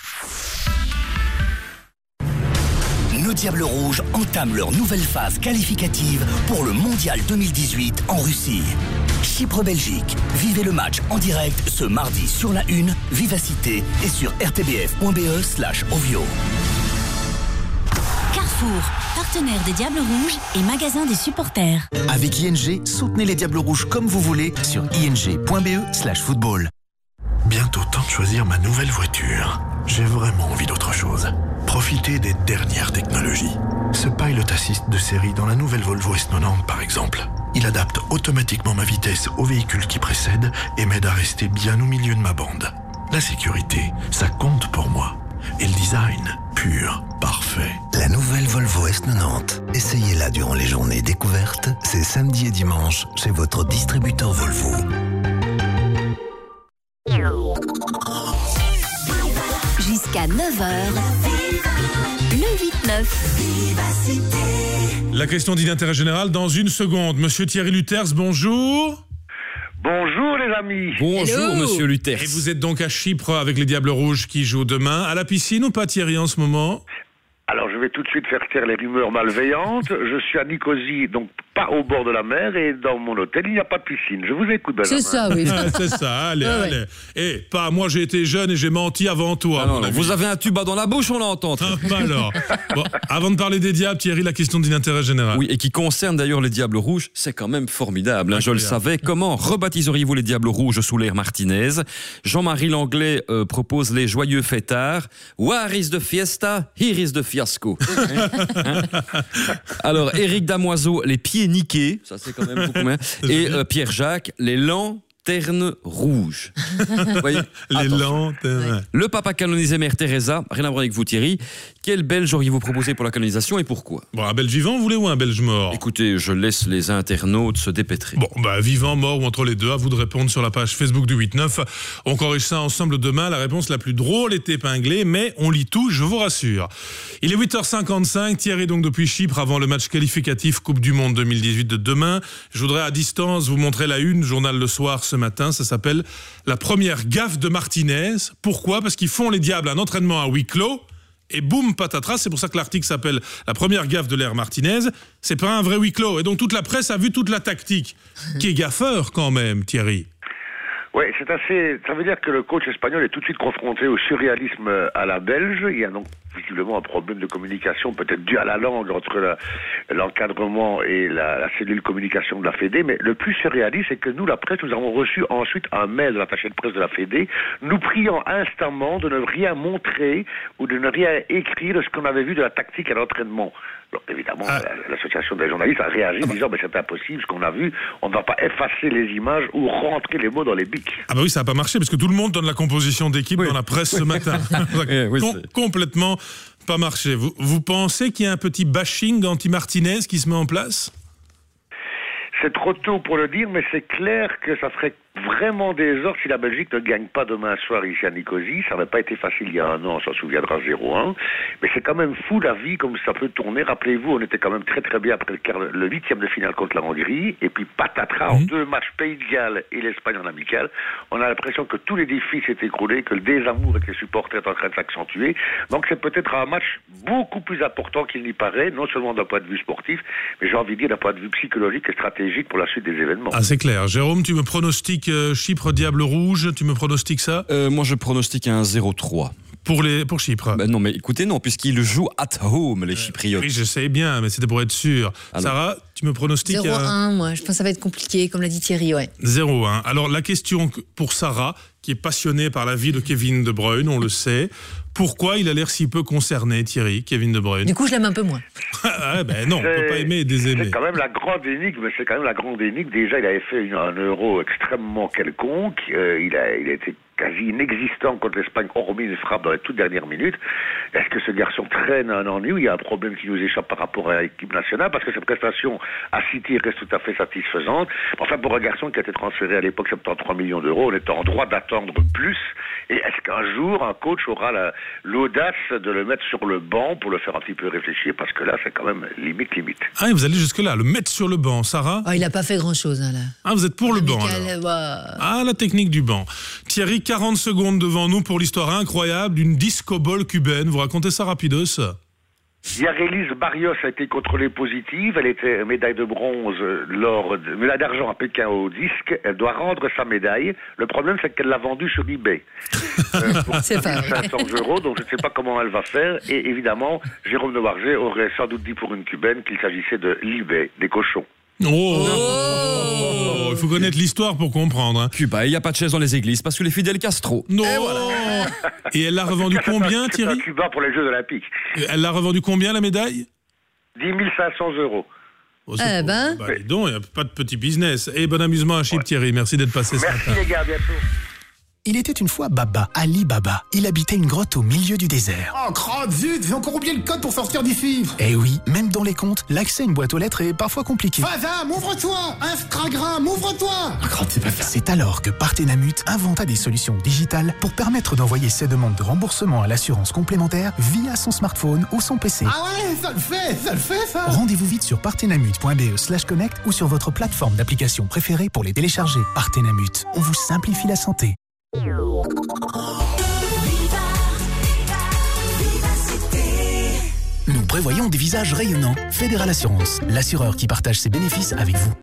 Speaker 1: Nos Diables Rouges entament leur nouvelle phase qualificative pour le Mondial 2018 en Russie. Chypre-Belgique. Vivez le match en direct ce mardi sur la une, Vivacité et sur rtbf.be/ovio.
Speaker 3: Carrefour, partenaire des Diables Rouges et magasin des supporters.
Speaker 1: Avec ING, soutenez les Diables Rouges comme vous voulez sur ing.be/football.
Speaker 13: Bientôt temps de choisir ma nouvelle voiture. J'ai vraiment envie d'autre chose. Profiter des dernières technologies. Ce Pilot Assist de série dans la nouvelle Volvo S90 par exemple. Il adapte automatiquement ma vitesse au véhicule qui précède et m'aide à rester bien au milieu de ma bande. La sécurité, ça compte pour moi. Et le design, pur, parfait.
Speaker 14: La nouvelle Volvo S90. Essayez-la durant les journées découvertes. C'est samedi et dimanche chez votre distributeur Volvo.
Speaker 3: Jusqu'à 9h, le 8-9.
Speaker 4: La question d'intérêt général dans une seconde. Monsieur Thierry Luters, bonjour.
Speaker 15: Bonjour les amis.
Speaker 2: Bonjour
Speaker 4: Hello.
Speaker 2: Monsieur Luters.
Speaker 4: Et vous êtes donc à Chypre avec les Diables Rouges qui jouent demain. À la piscine ou pas Thierry en ce moment ?
Speaker 15: Alors je vais tout de suite faire taire les rumeurs malveillantes. Je suis à Nicosie, donc pas au bord de la mer, et dans mon hôtel il n'y a pas de piscine. Je vous écoute, Benjamin.
Speaker 12: C'est ça, oui.
Speaker 4: C'est ça, allez, allez. Et pas moi, j'ai été jeune et j'ai menti avant toi.
Speaker 2: Ah non, non, vous avez un tuba dans la bouche, on l'entend.
Speaker 4: Alors, bon, avant de parler des Diables, Thierry, la question d'intérêt général.
Speaker 2: Oui, et qui concerne d'ailleurs les Diables Rouges, c'est quand même formidable. Hein, je le savais. Comment rebaptiseriez-vous les Diables Rouges sous l'ère Martinez ? Jean-Marie Langlais propose les joyeux fêtards. Where is the fiesta? Here is the fiasco. Alors, Éric Damoiseau, les pieds niqués, ça c'est quand même beaucoup moins. Et Pierre-Jacques, les lents Terne rouge. Vous voyez,
Speaker 4: les
Speaker 2: attention.
Speaker 4: lanternes.
Speaker 2: Le papa canonisé Mère Teresa, rien à voir avec vous Thierry. Quel Belge auriez-vous proposé pour la canonisation et pourquoi?
Speaker 4: Bon, un Belge vivant, vous voulez, ou un Belge mort?
Speaker 2: Écoutez, je laisse les internautes se dépêtrer.
Speaker 4: Bon, vivant, mort ou entre les deux, à vous de répondre sur la page Facebook du 8-9. On corrige ça ensemble demain. La réponse la plus drôle est épinglée, mais on lit tout, je vous rassure. Il est 8h55, Thierry donc depuis Chypre avant le match qualificatif Coupe du Monde 2018 de demain. Je voudrais à distance vous montrer la une, journal Le Soir ce matin, ça s'appelle « La première gaffe de Martinez ». Pourquoi ? Parce qu'ils font les diables un entraînement à huis clos, et boum, patatras, c'est pour ça que l'article s'appelle « La première gaffe de l'ère Martinez ». C'est pas un vrai huis clos, et donc toute la presse a vu toute la tactique. Qui est gaffeur quand même, Thierry ?
Speaker 15: Oui, c'est assez. Ça veut dire que le coach espagnol est tout de suite confronté au surréalisme à la belge. Il y a donc visiblement un problème de communication, peut-être dû à la langue entre l'encadrement et la cellule communication de la Fédé. Mais le plus surréaliste, c'est que nous, la presse, nous avons reçu ensuite un mail de l'attaché de presse de la Fédé, nous priant instamment de ne rien montrer ou de ne rien écrire de ce qu'on avait vu de la tactique à l'entraînement. Alors, évidemment, l'association des journalistes a réagi en disant c'est impossible ce qu'on a vu, on ne va pas effacer les images ou rentrer les mots dans les bics.
Speaker 4: Ah bah oui, ça n'a pas marché parce que tout le monde donne la composition d'équipe dans la presse ce matin. Complètement pas marché. Vous pensez qu'il y a un petit bashing anti-Martinez qui se met en place ?
Speaker 15: C'est trop tôt pour le dire, mais c'est clair que ça ferait vraiment désordre si la Belgique ne gagne pas demain soir ici à Nicosie. Ça n'avait pas été facile il y a un an, on s'en souviendra 0-1. Mais c'est quand même fou la vie, comme ça peut tourner. Rappelez-vous, on était quand même très très bien après le 8e de finale contre la Hongrie. Et puis patatras, en 2 matchs Pays de Galles et l'Espagne en amical. On a l'impression que tout l'édifice s'est écroulé, que le désamour avec les supporters est en train de s'accentuer. Donc c'est peut-être un match beaucoup plus important qu'il n'y paraît, non seulement d'un point de vue sportif, mais j'ai envie de dire d'un point de vue psychologique et stratégique pour la suite des événements.
Speaker 4: Ah, c'est clair. Jérôme, tu me pronostiques Chypre Diable Rouge, tu me pronostiques ça ?
Speaker 2: Moi je pronostique un 0-3.
Speaker 4: Pour Chypre.
Speaker 2: Non mais écoutez, non, puisqu'ils jouent at home, les Chypriotes.
Speaker 4: Oui, je sais bien, mais c'était pour être sûr. Alors, Sarah, tu me pronostiques
Speaker 12: 0-1, moi, je pense que ça va être compliqué, comme l'a dit Thierry, ouais.
Speaker 4: 0-1. Alors la question pour Sarah, qui est passionnée par la vie de Kevin De Bruyne, on le sait. Pourquoi il a l'air si peu concerné, Thierry, Kevin De Bruyne ?
Speaker 12: Du coup, je l'aime un peu moins.
Speaker 4: Non, on ne peut pas aimer et désaimer.
Speaker 15: C'est quand même la grande énigme. Déjà, il avait fait un euro extrêmement quelconque. Il a été quasi inexistant contre l'Espagne, hormis une frappe dans les toutes dernières minutes. Est-ce que ce garçon traîne un ennui ou il y a un problème qui nous échappe par rapport à l'équipe nationale? Parce que sa prestation à City reste tout à fait satisfaisante. Enfin, pour un garçon qui a été transféré à l'époque 73 millions d'euros, on est en droit d'attendre plus. Et est-ce qu'un jour, un coach aura l'audace de le mettre sur le banc pour le faire un petit peu réfléchir? Parce que là, c'est quand même limite.
Speaker 4: Ah, et vous allez jusque-là, le mettre sur le banc, Sarah?
Speaker 12: Il n'a pas fait grand-chose, là.
Speaker 4: Ah, vous êtes pour le banc, alors. Ah, la technique du banc. Thierry, 40 secondes devant nous pour l'histoire incroyable d'une disco ball cubaine. Vous racontez ça rapidos?
Speaker 15: Yarelis Barrios a été contrôlée positive. Elle était médaille de bronze médaille d'argent à Pékin au disque. Elle doit rendre sa médaille. Le problème, c'est qu'elle l'a vendue sur eBay. Pour 500 €. Donc, je ne sais pas comment elle va faire. Et évidemment, Jérôme de Wargé aurait sans doute dit pour une cubaine qu'il s'agissait de l'eBay, des cochons.
Speaker 4: Il faut connaître l'histoire pour comprendre. Hein.
Speaker 2: Cuba, il n'y a pas de chaise dans les églises parce que les fidèles Castro.
Speaker 4: Non. Et elle l'a revendu combien, Thierry?
Speaker 15: Cuba pour les Jeux Olympiques.
Speaker 4: Elle l'a revendu combien, la médaille?
Speaker 15: 10 500 €.
Speaker 4: Oh, dis donc, il n'y a pas de petit business. Et bon amusement à Chypre, Thierry. Merci d'être passé ce matin.
Speaker 15: Merci les gars, à bientôt.
Speaker 6: Il était une fois Baba, Ali Baba. Il habitait une grotte au milieu du désert.
Speaker 8: Oh, crotte, zut, j'ai encore oublié le code pour sortir d'ici.
Speaker 6: Eh oui, même dans les comptes, l'accès à une boîte aux lettres est parfois compliqué.
Speaker 8: Fazam, ouvre-toi! Instagram, ouvre-toi! Oh, crotte, c'est pas ça.
Speaker 6: C'est alors que Partenamut inventa des solutions digitales pour permettre d'envoyer ses demandes de remboursement à l'assurance complémentaire via son smartphone ou son PC.
Speaker 8: Ah ouais, ça le fait, ça!
Speaker 6: Rendez-vous vite sur partenamut.be/connect ou sur votre plateforme d'application préférée pour les télécharger. Partenamut, on vous simplifie la santé. Nous prévoyons des visages rayonnants. Fédéral Assurance, l'assureur qui partage ses bénéfices avec vous.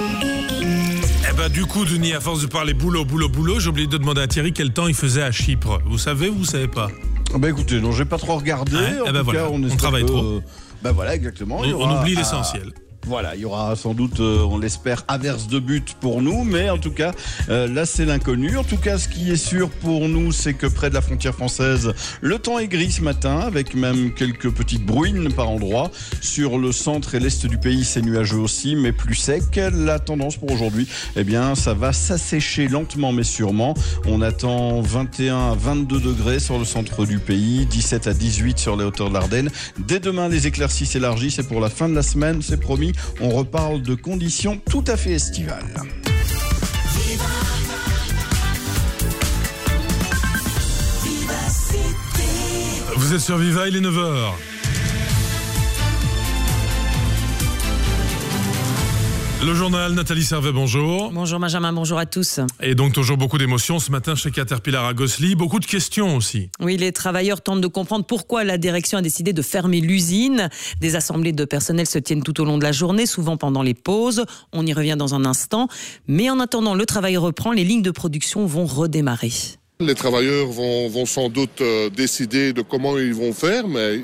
Speaker 4: Du coup, Denis, à force de parler boulot, j'ai oublié de demander à Thierry quel temps il faisait à Chypre. Vous savez ou vous savez pas?
Speaker 10: Écoutez, non, j'ai pas trop regardé.
Speaker 4: On travaille trop.
Speaker 10: Voilà, exactement.
Speaker 4: On oublie l'essentiel.
Speaker 10: Voilà, il y aura sans doute, on l'espère, averse de but pour nous, mais en tout cas, là c'est l'inconnu. En tout cas, ce qui est sûr pour nous, c'est que près de la frontière française, le temps est gris ce matin, avec même quelques petites bruines par endroits. Sur le centre et l'est du pays, c'est nuageux aussi, mais plus sec. La tendance pour aujourd'hui, eh bien, ça va s'assécher lentement mais sûrement. On attend 21 à 22 degrés sur le centre du pays, 17 à 18 sur les hauteurs de l'Ardenne. Dès demain, les éclaircies s'élargissent et pour la fin de la semaine, c'est promis, on reparle de conditions tout à fait estivales.
Speaker 4: Vous êtes sur Viva, il est 9h. Le journal, Nathalie Servet, bonjour.
Speaker 11: Bonjour Benjamin, bonjour à tous.
Speaker 4: Et donc toujours beaucoup d'émotions ce matin chez Caterpillar à Gosselies, beaucoup de questions aussi.
Speaker 11: Oui, les travailleurs tentent de comprendre pourquoi la direction a décidé de fermer l'usine. Des assemblées de personnel se tiennent tout au long de la journée, souvent pendant les pauses. On y revient dans un instant. Mais en attendant, le travail reprend, les lignes de production vont redémarrer.
Speaker 16: Les travailleurs vont sans doute décider de comment ils vont faire, mais